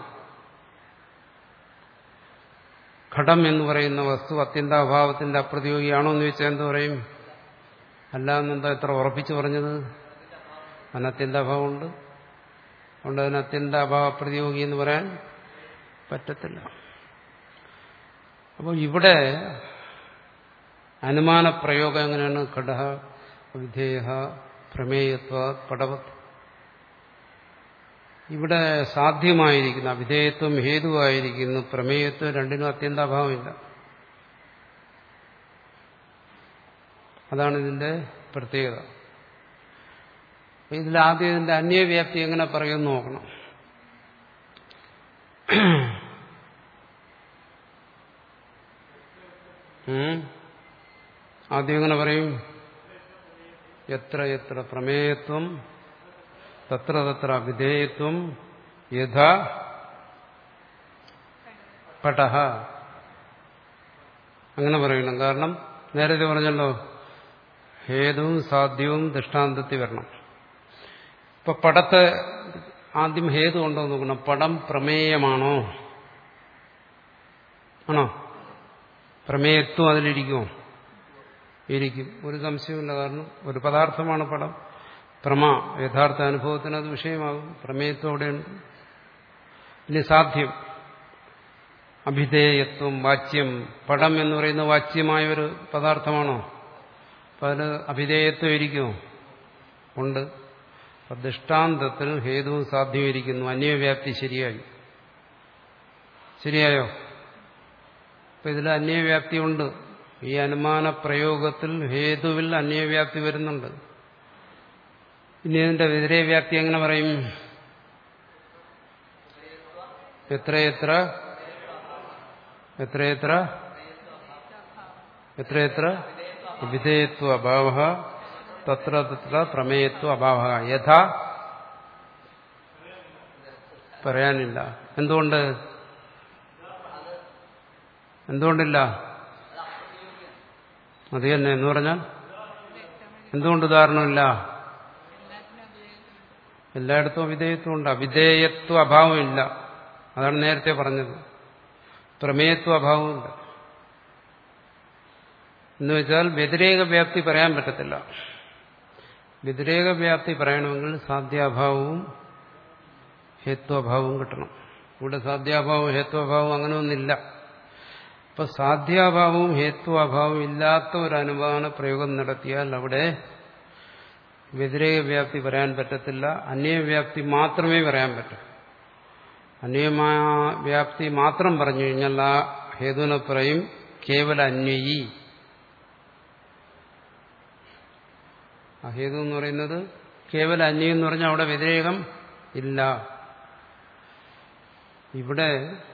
ഘടം എന്ന് പറയുന്ന വസ്തു അത്യന്താഭാവത്തിന്റെ അപ്രതിയോഗിയാണോ എന്ന് ചോദിച്ചാൽ എന്ത് പറയും? അല്ല എന്നെന്താ എത്ര ഉറപ്പിച്ചു പറഞ്ഞത്? അതിന് അത്യന്താഭാവമുണ്ട്. അതുകൊണ്ട് അതിന് അത്യന്താഭാവ അപ്രതിയോഗി എന്ന് പറയാൻ പറ്റത്തില്ല. അപ്പോൾ ഇവിടെ അനുമാന പ്രയോഗം എങ്ങനെയാണ്? ഘടഃ വിധേയ പ്രമേയത്വ പടവത്. ഇവിടെ സാധ്യമായിരിക്കുന്നു അവിധേയത്വം ഹേതുവായിരിക്കുന്നു, പ്രമേയത്വം രണ്ടിനും അത്യന്താഭാവമില്ല. അതാണ് ഇതിന്റെ പ്രത്യേകത. ഇതിലാദ്യം ഇതിന്റെ അന്യവ്യാപ്തി എങ്ങനെ പറയുമെന്ന് നോക്കണം. ആദ്യം എങ്ങനെ പറയും? എത്ര എത്ര പ്രമേയത്വം തത്ര തത്ര വിധേയത്വം യഥാ പടഃ. അങ്ങനെ പറയണം. കാരണം നേരത്തെ പറഞ്ഞല്ലോ ഹേതുവും സാധ്യവും ദൃഷ്ടാന്തത്തിൽ വരണം. ഇപ്പൊ പടത്തെ ആദ്യം ഹേതു ഉണ്ടോ നോക്കണം. പടം പ്രമേയമാണോ? ആണോ? പ്രമേയത്വം അതിലിരിക്കുമോ? ഇരിക്കും. ഒരു സംശയമില്ല. കാരണം ഒരു പദാർത്ഥമാണ് പടം. പ്രമ യഥാർത്ഥ അനുഭവത്തിന് അത് വിഷയമാകും. പ്രമേയത്വം അവിടെയുണ്ട്. ഇനി സാധ്യം അഭിധേയത്വം വാച്യം. പടം എന്ന് പറയുന്ന വാച്യമായ ഒരു പദാർത്ഥമാണോ? അപ്പം അതിന് അഭിധേയത്വം ഇരിക്കുമോ? ഉണ്ട്. അപ്പം ദൃഷ്ടാന്തത്തിൽ ഹേതുവും സാധ്യവും ഇരിക്കുന്നു. അന്യവ്യാപ്തി ശരിയായി. ശരിയായോ? അപ്പം ഇതിൽ അന്യവ്യാപ്തി ഉണ്ട്. ഈ അനുമാന പ്രയോഗത്തിൽ ഹേതുവിൽ അന്യവ്യാപ്തി വരുന്നുണ്ട്. ഇനി ഇതിന്റെ വ്യതിരേകവ്യാപ്തി എങ്ങനെ പറയും? എത്രയെത്ര എത്രയെത്ര എത്രയെത്ര വിധേയത്വ അഭാവ തത്ര തത്ര പ്രമേയത്വ അഭാവ. യഥാ പറയാനില്ല. എന്തുകൊണ്ട്? എന്തുകൊണ്ടില്ല? അത് തന്നെ എന്ന് പറഞ്ഞാൽ എന്തുകൊണ്ട് ഉദാഹരണമില്ല? എല്ലായിടത്തും അവിധേയത്വം ഉണ്ട്. അവിധേയത്വ അഭാവമില്ല. അതാണ് നേരത്തെ പറഞ്ഞത്. പ്രമേയത്വ അഭാവമില്ല എന്ന് വെച്ചാൽ വ്യതിരേക വ്യാപ്തി പറയാൻ പറ്റത്തില്ല. വ്യതിരേക വ്യാപ്തി പറയണമെങ്കിൽ സാധ്യാഭാവവും ഹേത്വാഭാവവും കിട്ടണം. ഇവിടെ സാധ്യാഭാവവും ഹേത്വാഭാവവും അങ്ങനെ ഒന്നില്ല. അപ്പൊ സാധ്യാഭാവവും ഹേത്വാഭാവവും ഇല്ലാത്ത ഒരു അനുമാന പ്രയോഗം നടത്തിയാൽ അവിടെ വ്യതിരേക വ്യാപ്തി പറയാൻ പറ്റത്തില്ല. അന്യവ്യാപ്തി മാത്രമേ പറയാൻ പറ്റൂ. അന്യമായ വ്യാപ്തി മാത്രം പറഞ്ഞു കഴിഞ്ഞാൽ ആ ഹേതുവിനെ പറയും കേവല അന്വയി. ആ ഹേതു എന്ന് പറയുന്നത് കേവല അന്വയി എന്ന് പറഞ്ഞാൽ അവിടെ വ്യതിരേകം ഇല്ല. ഇവിടെ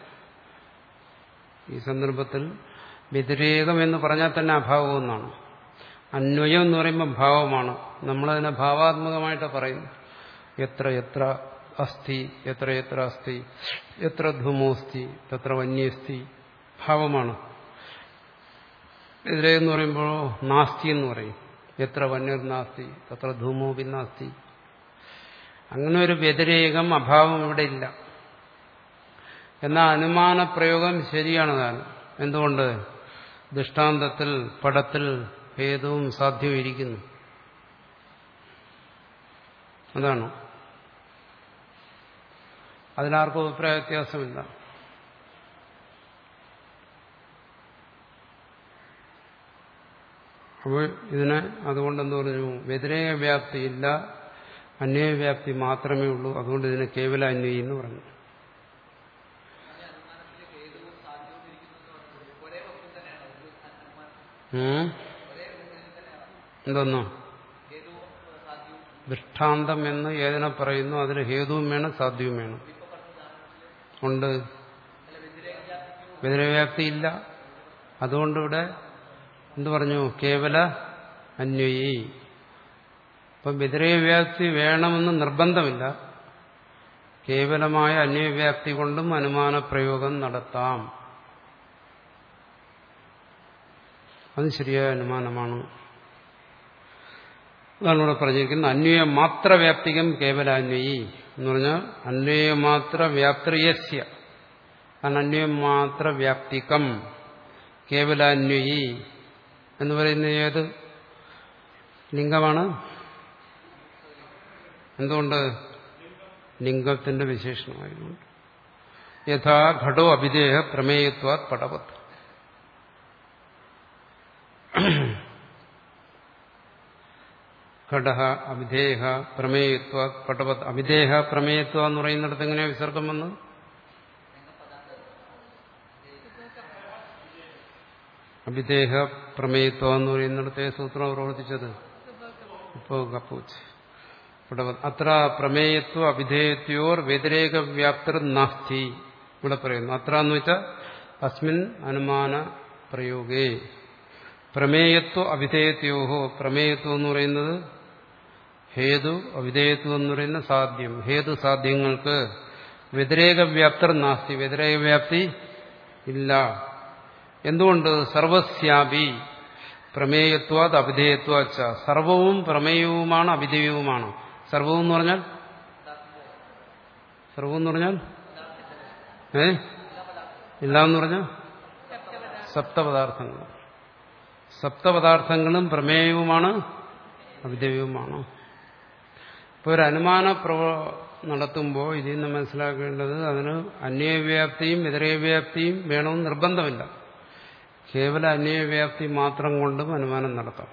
ഈ സന്ദർഭത്തിൽ വ്യതിരേകം എന്ന് പറഞ്ഞാൽ തന്നെ അഭാവം എന്നാണ്. അന്വയം എന്ന് പറയുമ്പോൾ ഭാവമാണ്. നമ്മളതിനെ ഭാവാത്മകമായിട്ട് പറയുന്നു. എത്ര എത്ര അസ്ഥി എത്ര എത്ര അസ്ഥി എത്ര ധൂമോസ്തി തത്ര വന്യസ്തി ഭാവമാണ്. വ്യതിരേകം എന്ന് പറയുമ്പോൾ നാസ്തി എന്ന് പറയും. എത്ര വന്യർ നാസ്തി തത്ര ധൂമോപി നാസ്തി. അങ്ങനെ ഒരു വ്യതിരേകം അഭാവം ഇവിടെ ഇല്ല. എന്നാൽ അനുമാന പ്രയോഗം ശരിയാണ് താൻ. എന്തുകൊണ്ട്? ദൃഷ്ടാന്തത്തിൽ പടത്തിൽ ഹേതുവും സാധ്യവും ഇരിക്കുന്നു. അതാണ്. അതിലാർക്കും അഭിപ്രായ വ്യത്യാസമില്ല. അപ്പോൾ ഇതിനെ അതുകൊണ്ടെന്ന് പറഞ്ഞു വ്യതിരേക വ്യാപ്തി ഇല്ല, അന്വയവ്യാപ്തി മാത്രമേ ഉള്ളൂ. അതുകൊണ്ട് ഇതിനെ കേവല അന്വയി എന്ന് പറഞ്ഞു. എന്തോന്നോ ദൃഷ്ടാന്തം എന്ന് ഏതിനെ പറയുന്നു അതിന് ഹേതുവും വേണം സാധ്യവും വേണം. ഉണ്ട്. വ്യതിരേകവ്യാപ്തി ഇല്ല. അതുകൊണ്ടിവിടെ എന്തു പറഞ്ഞു? കേവല അന്വയി. അപ്പം വ്യതിരേകവ്യാപ്തി വേണമെന്ന് നിർബന്ധമില്ല. കേവലമായ അന്വയവ്യാപ്തി കൊണ്ടും അനുമാന പ്രയോഗം നടത്താം. അത് ശരിയായ അനുമാനമാണ്. അതാണ് ഇവിടെ പറഞ്ഞിരിക്കുന്നത്. അന്വയ മാത്ര വ്യാപ്തികം കേവലാന്വയി എന്ന് പറഞ്ഞാൽ അന്വയ മാത്ര വ്യാപ്തിയസ്യ അന്വയ മാത്ര വ്യാപ്തികം കേവലാന്വയി എന്ന് പറയുന്നത് ഏത് ലിംഗമാണ്? എന്തുകൊണ്ട്? ലിംഗത്തിന്റെ വിശേഷണമായതുകൊണ്ട്. യഥാ ഘടോ അഭിധേയ പ്രമേയത്വാത് പടവത്. ഘട അഭിധേയ പ്രമേയത്വ പടവത്. അഭിധേയ പ്രമേയത്വ എന്ന് പറയുന്നിടത്ത് എങ്ങനെയാ വിസർഗം വന്നത്? അഭിധേയ പ്രമേയത്വ എന്ന് പറയുന്നിടത്തെ സൂത്രം പ്രവർത്തിച്ചത് ഇപ്പോ കപ്പൂച്ച് പടവത്. അത്ര പ്രമേയത്വ അഭിധേയത്യോർ വ്യതിരേക വ്യാപ്തർ നാസ്തി. ഇവിടെ പറയുന്നു അത്ര എന്ന് വെച്ചാൽ അസ്മിൻ അനുമാന പ്രയോഗേ പ്രമേയത്വ അഭിധേയത്യോഹോ. പ്രമേയത്വം എന്ന് പറയുന്നത് ഹേതു, അവിധേയത്വം എന്ന് പറയുന്ന സാധ്യം. ഹേതു സാധ്യങ്ങൾക്ക് വ്യതിരേക വ്യാപ്തർ നാസ്തി, വ്യതിരേക വ്യാപ്തി ഇല്ല. എന്തുകൊണ്ട്? സർവസ്യാപി പ്രമേയത്വാത് അഭിധേയത്വാച്ച. സർവവും പ്രമേയവുമാണ് അഭിധേയവുമാണ്. സർവവും എന്ന് പറഞ്ഞാൽ സർവം എന്ന് പറഞ്ഞാൽ ഏ ഇല്ല എന്ന് പറഞ്ഞാൽ സപ്തപദാർത്ഥങ്ങൾ. സപ്തപദാർത്ഥങ്ങളും പ്രമേയവുമാണ് അഭിധേയവുമാണ്. ഇപ്പോൾ ഒരു അനുമാന പ്രവ നടത്തുമ്പോൾ ഇതിൽ നിന്ന് മനസ്സിലാക്കേണ്ടത് അതിന് അന്വയവ്യാപ്തിയും വ്യതിരേകവ്യാപ്തിയും വേണമെന്ന് നിർബന്ധമില്ല. കേവല അന്വയവ്യാപ്തി മാത്രം കൊണ്ടും അനുമാനം നടത്താം.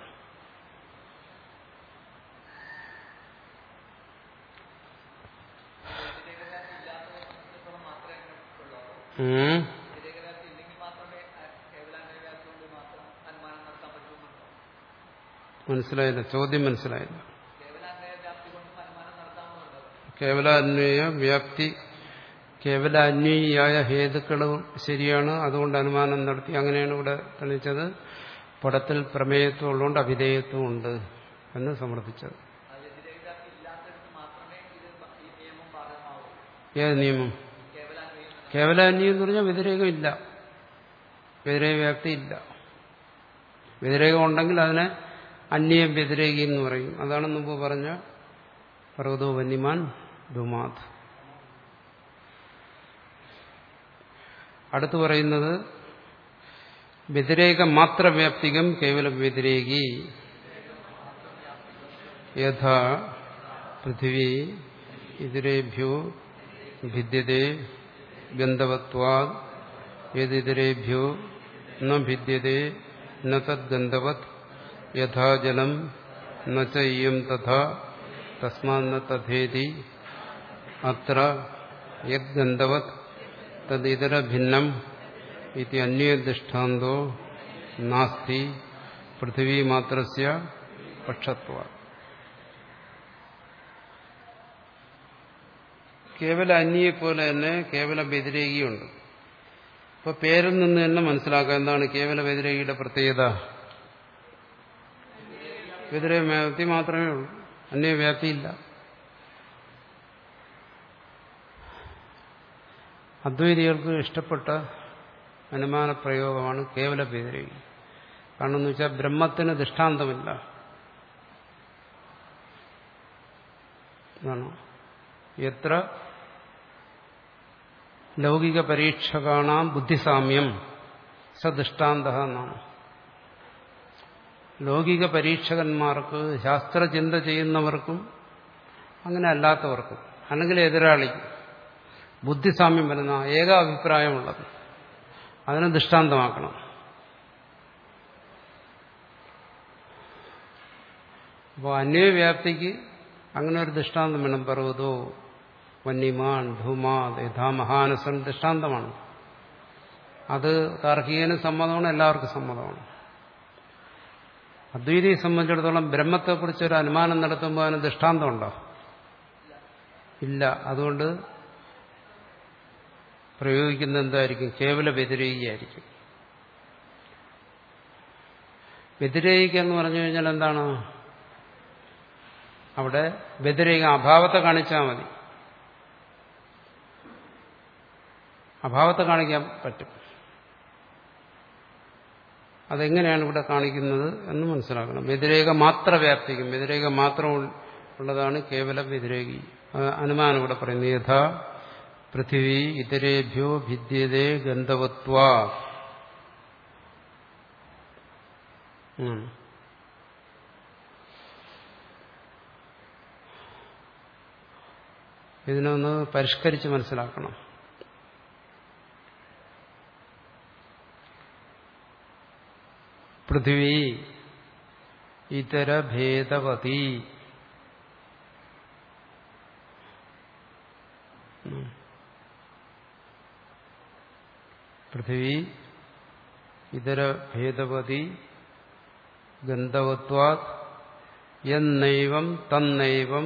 മനസ്സിലായില്ല, ചോദ്യം മനസ്സിലായില്ല. കേവലാന്വയ വ്യാപ്തി, കേവലാന്വയിയായ ഹേതുക്കളും ശരിയാണ്, അതുകൊണ്ട് അനുമാനം നടത്തി. അങ്ങനെയാണ് ഇവിടെ തെളിയിച്ചത്. പടത്തിൽ പ്രമേയത്വം ഉള്ളതുകൊണ്ട് അവിധേയത്വം ഉണ്ട് എന്ന് സമർത്ഥിച്ചത്. ഏത് നിയമം? കേവലാന്വയം എന്ന് പറഞ്ഞാൽ വ്യതിരേകം ഇല്ല, വ്യതിരേക വ്യാപ്തി ഇല്ല. വ്യതിരേകം ഉണ്ടെങ്കിൽ അതിനെ അന്യം വ്യതിരേകി എന്ന് പറയും. അതാണ് മുമ്പ് പറഞ്ഞ പർവ്വതോ വന്യമാൻ ധുമാത്. അടുത്ത് പറയുന്നത് വ്യതിരേക മാത്ര വ്യാപ്തികം കേവല വ്യതിരേകി യഥാ പൃഥിവി ഇതരേഭ്യോ ഭിദ്യതേ ഗന്ധവത്വാദ് യതിതരേഭ്യോ ന ഭിദ്യതേ ന തദ്ഗന്ധവത് യഥാ ജലം ന ച ഇയം തഥാ തസ്മാത് ന തഥേതി അത്ര യദ്ഗന്ധവത് തദിതര ഭിന്നം ഇതി അന്വയദൃഷ്ടാന്തോ നാസ്തി പൃഥിവീ മാത്രസ്യ പക്ഷത്വാ. കേവല അന്യെ പോലെ തന്നെ കേവല വ്യതിരേകിയുണ്ട്. ഇപ്പൊ പേരിൽ നിന്ന് തന്നെ മനസ്സിലാക്കാം എന്താണ് കേവല വ്യതിരേകിയുടെ പ്രത്യേകത. വ്യതിരേക വ്യാപ്തി മാത്രമേ ഉള്ളൂ, അന്യവ്യാപ്തിയില്ല. അദ്വൈതികൾക്ക് ഇഷ്ടപ്പെട്ട അനുമാന പ്രയോഗമാണ് കേവല വ്യതിരേകി. കാരണം എന്ന് വെച്ചാൽ ബ്രഹ്മത്തിന് ദൃഷ്ടാന്തമില്ല. എത്ര ലൗകിക പരീക്ഷകാണാം ബുദ്ധിസാമ്യം സദൃഷ്ടാന്ത എന്നാണ്. ലൗകിക പരീക്ഷകന്മാർക്ക്, ശാസ്ത്രചിന്ത ചെയ്യുന്നവർക്കും അങ്ങനെ അല്ലാത്തവർക്കും, അല്ലെങ്കിൽ എതിരാളി ബുദ്ധിസാമ്യം വരുന്ന ഏക അഭിപ്രായമുള്ളത് അതിനെ ദൃഷ്ടാന്തമാക്കണം. അപ്പോൾ അന്വയവ്യാപ്തിക്ക് അങ്ങനെ ഒരു ദൃഷ്ടാന്തം വേണം. പർവ്വതോ വന്യമാൻ ധൂമാത് യഥാ മഹാനസൻ ദൃഷ്ടാന്തമാണ്. അത് താർക്കികന് സമ്മതമാണ്, എല്ലാവർക്കും സമ്മതമാണ്. അദ്വൈതിയെ സംബന്ധിച്ചിടത്തോളം ബ്രഹ്മത്തെക്കുറിച്ചൊരു അനുമാനം നടത്തുമ്പോൾ അതിന് ദൃഷ്ടാന്തമുണ്ടോ? ഇല്ല. അതുകൊണ്ട് പ്രയോഗിക്കുന്നത് എന്തായിരിക്കും? കേവല വ്യതിരേകിയായിരിക്കും. വ്യതിരേകിക്കുക എന്ന് പറഞ്ഞു കഴിഞ്ഞാൽ എന്താണ്? അവിടെ വ്യതിരേക അഭാവത്തെ കാണിച്ചാൽ മതി. അഭാവത്തെ കാണിക്കാൻ പറ്റും. അതെങ്ങനെയാണ് ഇവിടെ കാണിക്കുന്നത് എന്ന് മനസ്സിലാക്കണം. വ്യതിരേക മാത്ര വ്യാപ്തിക്കും, വ്യതിരേക മാത്രം ഉള്ളതാണ് കേവല വ്യതിരേകി. അനുമാനം ഇവിടെ പറയുന്നത് യഥാ പൃഥിവി ഇതരേഭ്യോ ഭിദ്യതേ ഗന്ധവത്വാ. ഇതിനൊന്ന് പരിഷ്കരിച്ച് മനസ്സിലാക്കണം. പൃഥിവി ഇതരഭേദവതി. പൃഥിവി ഇതരഭേദവതി ഗന്ധവത്വാത് യന്നൈവം തന്നൈവം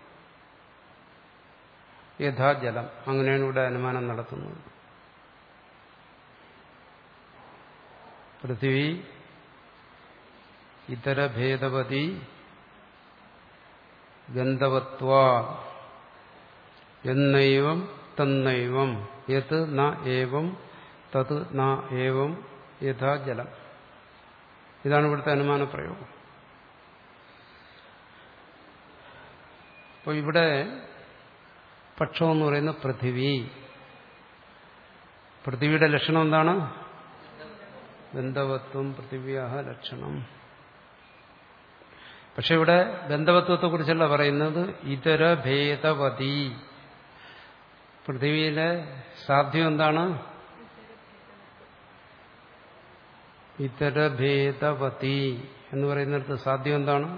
യഥാ ജലം. അങ്ങനെയാണ് ഇവിടെ അനുമാനം നടത്തുന്നത്. പൃഥിവി ഇതരഭേദവതി ഗന്ധവത്വാ എന്നൈവം തന്നൈവം യത് ന ഏവം തത് ന ഏവം യഥാ ജലം. ഇതാണ് ഇവിടുത്തെ അനുമാന പ്രയോഗം. അപ്പോൾ ഇവിടെ പക്ഷം എന്ന് പറയുന്ന പൃഥിവി. പൃഥിവിയുടെ ലക്ഷണം എന്താണ്? ഗന്ധവത്വം പൃഥിവ്യാഹ ലക്ഷണം. പക്ഷെ ഇവിടെ ഗന്ധവത്വത്തെക്കുറിച്ചല്ല പറയുന്നത്, ഇതരഭേദവതി. പൃഥിവിയിലെ സാധ്യം എന്താണ്? ഇതരഭേദവതി എന്ന് പറയുന്നിടത്ത് സാധ്യം എന്താണ്?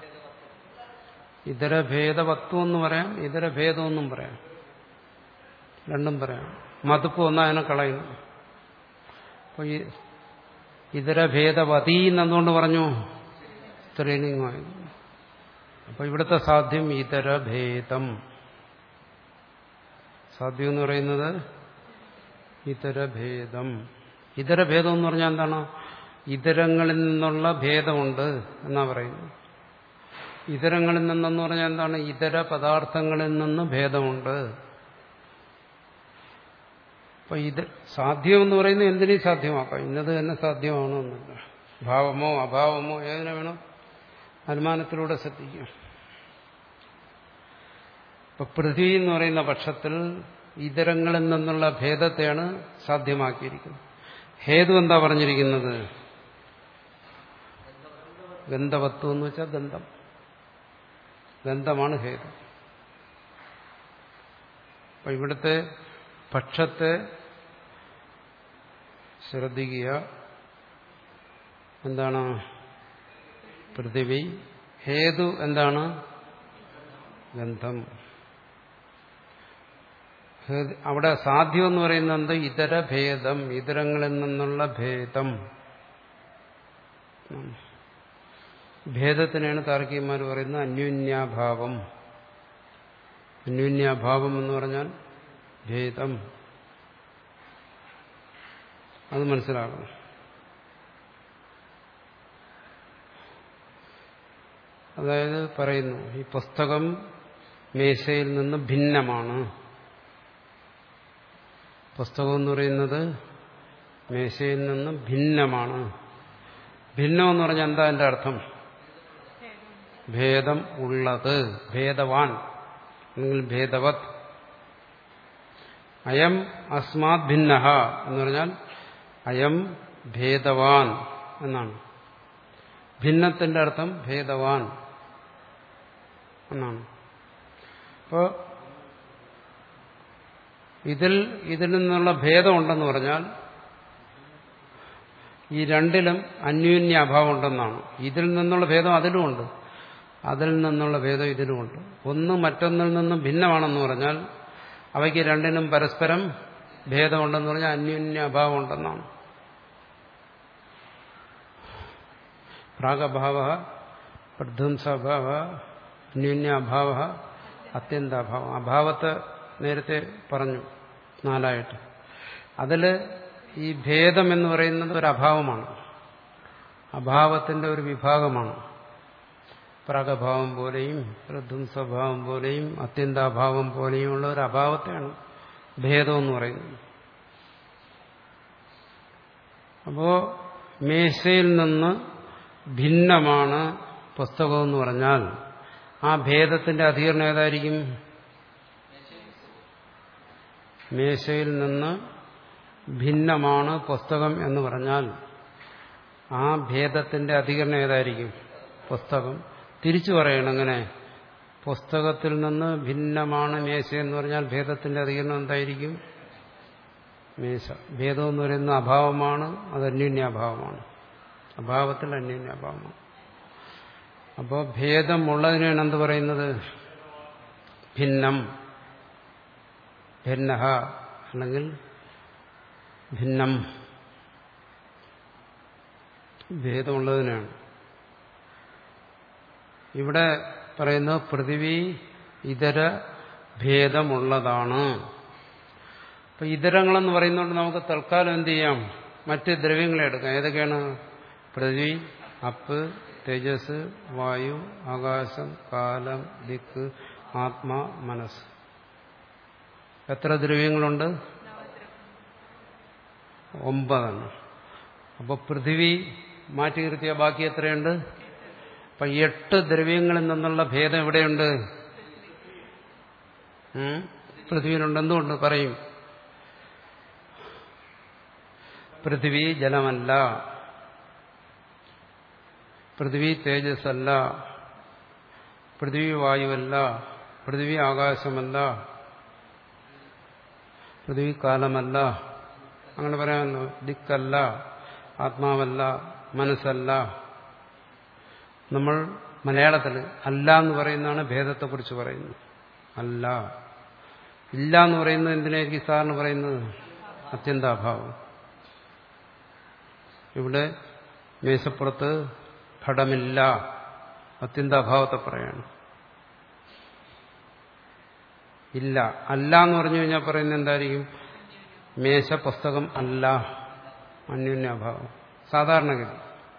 ഇതരഭേദവത്വം എന്ന് പറയാം, ഇതരഭേദം എന്നും പറയാം, രണ്ടും പറയാം. മതുപ്പ് ഒന്നാ അതിനെ കളയുന്നു. അപ്പൊ ഈ ഇതരഭേദവതി എന്നെന്തുകൊണ്ട് പറഞ്ഞു? സ്ത്രീലിംഗമായി. അപ്പൊ ഇവിടുത്തെ സാധ്യം ഇതരഭേദം. സാധ്യം എന്ന് പറയുന്നത് ഇതരഭേദം. ഇതരഭേദം എന്ന് പറഞ്ഞാൽ എന്താണ്? ഇതരങ്ങളിൽ നിന്നുള്ള ഭേദമുണ്ട് എന്നാ പറയുന്നത്. ഇതരങ്ങളിൽ നിന്നെന്ന് പറഞ്ഞാൽ എന്താണ്? ഇതര പദാർത്ഥങ്ങളിൽ നിന്ന് ഭേദമുണ്ട്. അപ്പൊ ഇത് സാധ്യം എന്ന് പറയുന്നത് എന്തിനേയും സാധ്യമാക്കാം. ഇന്നത് തന്നെ സാധ്യമാണെന്നില്ല. ഭാവമോ അഭാവമോ ഏതിനെ വേണം അനുമാനത്തിലൂടെ ശ്രദ്ധിക്കാം. ഇപ്പൊ പൃഥ്വി എന്ന് പറയുന്ന പക്ഷത്തിൽ ഇതരങ്ങളിൽ നിന്നുള്ള ഭേദത്തെയാണ് സാധ്യമാക്കിയിരിക്കുന്നത്. ഹേതു എന്താ പറഞ്ഞിരിക്കുന്നത്? ഗന്ധവത്വം എന്ന് വെച്ചാൽ ഗന്ധം. ഗന്ധമാണ് ഹേതു. അപ്പൊ ഇവിടുത്തെ പക്ഷത്തെ ശ്രദ്ധിക്കുക. എന്താണ്? പൃഥിവി. ഹേതു എന്താണ്? ഗന്ധം. അവിടെ സാധ്യം എന്ന് പറയുന്നത് ഇതര ഭേദം, ഇതരങ്ങളിൽ നിന്നുള്ള ഭേദം. ഭേദത്തിനാണ് താർക്കികന്മാർ പറയുന്നത് അന്യോന്യാഭാവം. അന്യോന്യാഭാവം എന്ന് പറഞ്ഞാൽ ഭേദം. അത് മനസ്സിലാക്കണം. അതായത് പറയുന്നു ഈ പുസ്തകം മേശയിൽ നിന്ന് ഭിന്നമാണ്. പുസ്തകം എന്ന് പറയുന്നത് മേശയിൽ നിന്ന് ഭിന്നമാണ്. ഭിന്നം എന്ന് പറഞ്ഞാൽ എന്താ എന്റെ അർത്ഥം? ഭേദം ഉള്ളത്, ഭേദവാൻ അല്ലെങ്കിൽ ഭേദവത്. അയം അസ്മാത് ഭിന്നഃ എന്ന് പറഞ്ഞാൽ അയം ഭേദവാൻ എന്നാണ്. ഭിന്നത്തിന്റെ അർത്ഥം ഭേദവാൻ എന്നാണ്. അപ്പോൾ ഇതിൽ ഇതിൽ നിന്നുള്ള ഭേദമുണ്ടെന്ന് പറഞ്ഞാൽ ഈ രണ്ടിലും അന്യോന്യ അഭാവം ഉണ്ടെന്നാണ്. ഇതിൽ നിന്നുള്ള ഭേദം അതിലുമുണ്ട്, അതിൽ നിന്നുള്ള ഭേദം ഇതിലുമുണ്ട്. ഒന്ന് മറ്റൊന്നിൽ നിന്നും ഭിന്നമാണെന്ന് പറഞ്ഞാൽ അവയ്ക്ക് രണ്ടിനും പരസ്പരം ഭേദമുണ്ടെന്ന് പറഞ്ഞാൽ അന്യോന്യ അഭാവം ഉണ്ടെന്നാണ്. പ്രാഗഭാവ, പ്രധ്വംസഭാവ, അന്യോന്യാഭാവ, അത്യന്താഭാവം. അഭാവത്തെ നേരത്തെ പറഞ്ഞു നാലായിട്ട്. അതിൽ ഈ ഭേദം എന്ന് പറയുന്നത് ഒരു അഭാവമാണ്, അഭാവത്തിന്റെ ഒരു വിഭാഗമാണ്. പ്രാഗഭാവം പോലെയും പ്രധ്വംസഭാവം പോലെയും അത്യന്താഭാവം പോലെയുമുള്ള ഒരു അഭാവത്തെയാണ് ഭേദം എന്ന് പറയുന്നത്. അപ്പോ മേശയിൽ നിന്ന് ഭിന്നമാണ് പുസ്തകം എന്ന് പറഞ്ഞാൽ ആ ഭേദത്തിന്റെ അധികരണം ഏതായിരിക്കും? മേശയിൽ നിന്ന് ഭിന്നമാണ് പുസ്തകം എന്ന് പറഞ്ഞാൽ ആ ഭേദത്തിന്റെ അധികരണം ഏതായിരിക്കും? പുസ്തകം. തിരിച്ചു പറയണം അങ്ങനെ, പുസ്തകത്തിൽ നിന്ന് ഭിന്നമാണ് മേശ എന്ന് പറഞ്ഞാൽ ഭേദത്തിന്റെ അധികരണം എന്തായിരിക്കും? മേശ. ഭേദം എന്ന് പറയുന്ന അഭാവമാണ്, അത് അന്യോന്യാഭാവമാണ്. അഭാവത്തിൽ അന്യോന്യാഭാവമാണ്. അപ്പോൾ ഭേദമുള്ളതിനാണ് എന്ത് പറയുന്നത്? ഭിന്നം, ഭിന്നഃ അല്ലെങ്കിൽ ഭിന്നം. ഭേദമുള്ളതിനാണ്. ഇവിടെ പറയുന്നത് പൃഥിവി ഇതര ഭേദമുള്ളതാണ്. അപ്പൊ ഇതരങ്ങളെന്ന് പറയുന്നതുകൊണ്ട് നമുക്ക് തൽക്കാലം എന്ത് ചെയ്യാം? മറ്റ് ദ്രവ്യങ്ങളെ എടുക്കാം. ഏതൊക്കെയാണ്? പൃഥ്വി, അപ്പ്, തേജസ്, വായു, ആകാശം, കാലം, ദിക്ക്, ആത്മാ, മനസ്സ്. എത്ര ദ്രവ്യങ്ങളുണ്ട്? ഒമ്പതെണ്ണം. അപ്പൊ പൃഥ്വി മാറ്റി നിർത്തിയ ബാക്കി എത്രയുണ്ട്? അപ്പൊ എട്ട് ദ്രവ്യങ്ങളിൽ നിന്നുള്ള ഭേദം എവിടെയുണ്ട്? പൃഥ്വിയിലുണ്ട്. എന്തുകൊണ്ട് പറയും? പൃഥ്വി ജലമല്ല, പൃഥ്വി തേജസ്സല്ല, പൃഥ്വി വായുവല്ല, പൃഥ്വി ആകാശമല്ല, പൃഥ്വി കാലമല്ല. അങ്ങനെ പറയാമല്ലോ. ദിക്കല്ല, ആത്മാവല്ല, മനസ്സല്ല. നമ്മൾ മലയാളത്തിൽ അല്ല എന്ന് പറയുന്നതാണ് ഭേദത്തെക്കുറിച്ച് പറയുന്നത്. അല്ല. ഇല്ല എന്ന് പറയുന്നത് എന്തിനായിരിക്കും സാറിന് പറയുന്നത്? അത്യന്താഭാവം. ഇവിടെ മേശപ്പുറത്ത് ഘടമില്ല അത്യന്താഭാവത്തെ പറയാണ്. ഇല്ല, അല്ല എന്ന് പറഞ്ഞു കഴിഞ്ഞാൽ പറയുന്നത് എന്തായിരിക്കും? മേശ പുസ്തകം അല്ല, അന്യോന്യാഭാവം സാധാരണഗതി.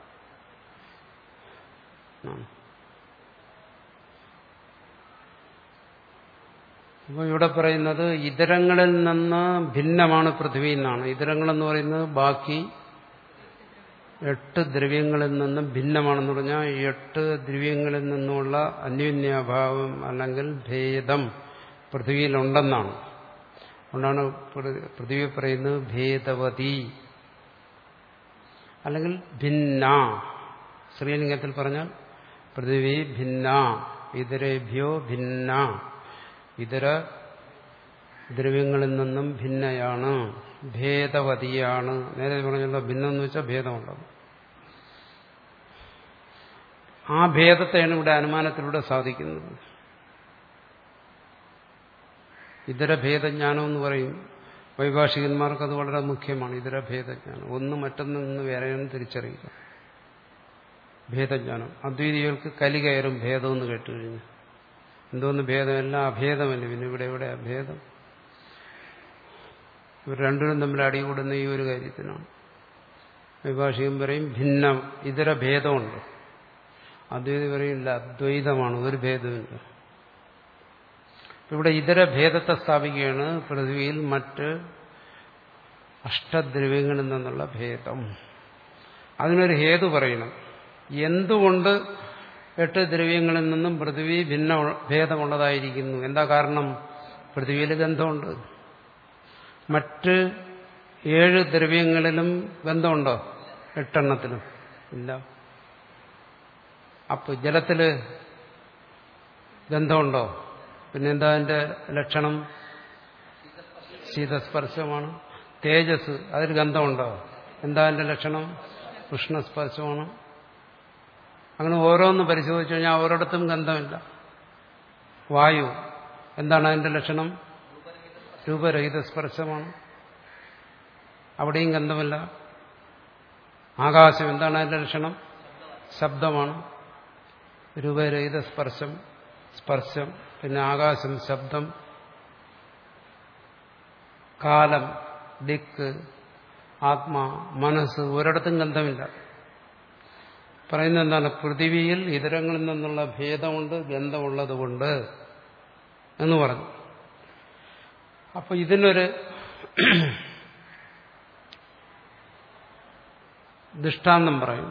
അപ്പോൾ ഇവിടെ പറയുന്നത് ഇതരങ്ങളിൽ നിന്ന് ഭിന്നമാണ് പൃഥ്വി എന്നാണ്. ഇതരങ്ങളെന്ന് പറയുന്നത് ബാക്കി എട്ട് ദ്രവ്യങ്ങളിൽ നിന്നും ഭിന്നമാണെന്ന് പറഞ്ഞാൽ എട്ട് ദ്രവ്യങ്ങളിൽ നിന്നുള്ള അന്യോന്യാഭാവം അല്ലെങ്കിൽ ഭേദം പൃഥ്വിയിലുണ്ടെന്നാണ്. അതുകൊണ്ടാണ് പൃഥ്വി പറയുന്നത് ഭേദവതി അല്ലെങ്കിൽ ഭിന്ന. സ്ത്രീലിംഗത്തിൽ പറഞ്ഞാൽ പൃഥ്വി ഭിന്ന, ഇതരേഭ്യോ ഭിന്ന, ഇതര ദ്രവ്യങ്ങളിൽ നിന്നും ഭിന്നയാണ്, ഭേദവതിയാണ്. നേരെ പറഞ്ഞല്ലോ ഭിന്നം എന്ന് വെച്ചാൽ ഭേദമുള്ളത്. ആ ഭേദത്തെയാണ് ഇവിടെ അനുമാനത്തിലൂടെ സാധിക്കുന്നത്. ഇതര ഭേദജ്ഞാനം എന്ന് പറയും. വൈഭാഷികന്മാർക്ക് അത് വളരെ മുഖ്യമാണ്. ഇതര ഭേദജ്ഞാനം, ഒന്ന് മറ്റൊന്നിൽ നിന്ന് വേറെയൊന്നും തിരിച്ചറിയുക, ഭേദജ്ഞാനം. അദ്വൈതികൾക്ക് കലി കയറും ഭേദമെന്ന് കേട്ടുകഴിഞ്ഞു. എന്തോന്ന് ഭേദമല്ല, അഭേദമല്ല. പിന്നെ ഇവിടെ ഇവിടെ അഭേദം. ഇവർ രണ്ടിനും തമ്മിൽ അടികൂടുന്ന ഈ ഒരു കാര്യത്തിനാണ്. വൈഭാഷികൻ പറയും ഭിന്നം, ഇതര ഭേദമുണ്ട്. അദ്വൈതി പറയില്ല, അദ്വൈതമാണ്, ഒരു ഭേദമില്ല. ഇവിടെ ഇതര ഭേദത്തെ സ്ഥാപിക്കുകയാണ്. പൃഥ്വിയിൽ മറ്റ് അഷ്ടദ്രവ്യങ്ങളിൽ നിന്നുള്ള ഭേദം. അതിനൊരു ഹേതു പറയണം. എന്തുകൊണ്ട് എട്ട് ദ്രവ്യങ്ങളിൽ നിന്നും പൃഥ്വി ഭിന്ന ഭേദമുള്ളതായിരിക്കുന്നു? എന്താ കാരണം? പൃഥ്വിയിൽ ഗന്ധമുണ്ട്. മറ്റ് ഏഴ് ദ്രവ്യങ്ങളിലും ഗന്ധമുണ്ടോ? എട്ടെണ്ണത്തിലും ഇല്ല. അപ്പൊ ജലത്തില് ഗന്ധമുണ്ടോ? പിന്നെന്താ അതിന്റെ ലക്ഷണം? ശീതസ്പർശമാണ്. തേജസ്, അതിൽ ഗന്ധമുണ്ടോ? എന്താ അതിന്റെ ലക്ഷണം? ഉഷ്ണസ്പർശമാണ്. അങ്ങനെ ഓരോന്ന് പരിശോധിച്ചു കഴിഞ്ഞാൽ ഓരോടത്തും ഗന്ധമില്ല. വായു, എന്താണ് അതിന്റെ ലക്ഷണം? രൂപരഹിത സ്പർശമാണ്, അവിടെയും ഗന്ധമില്ല. ആകാശം, എന്താണ് അതിന്റെ ലക്ഷണം? ശബ്ദമാണ്, രൂപരഹിത സ്പർശം സ്പർശം പിന്നെ ആകാശം, ശബ്ദം. കാലം, ദിക്ക്, ആത്മാ, മനസ്സ്, ഒരിടത്തും ഗന്ധമില്ല. പറയുന്നത് എന്താണ്? പൃഥിവിയിൽ ഇതരങ്ങളിൽ നിന്നുള്ള ഭേദമുണ്ട്, ഗന്ധമുള്ളത് കൊണ്ട് എന്ന് പറഞ്ഞു. അപ്പൊ ഇതിനൊരു ദൃഷ്ടാന്തം പറയും.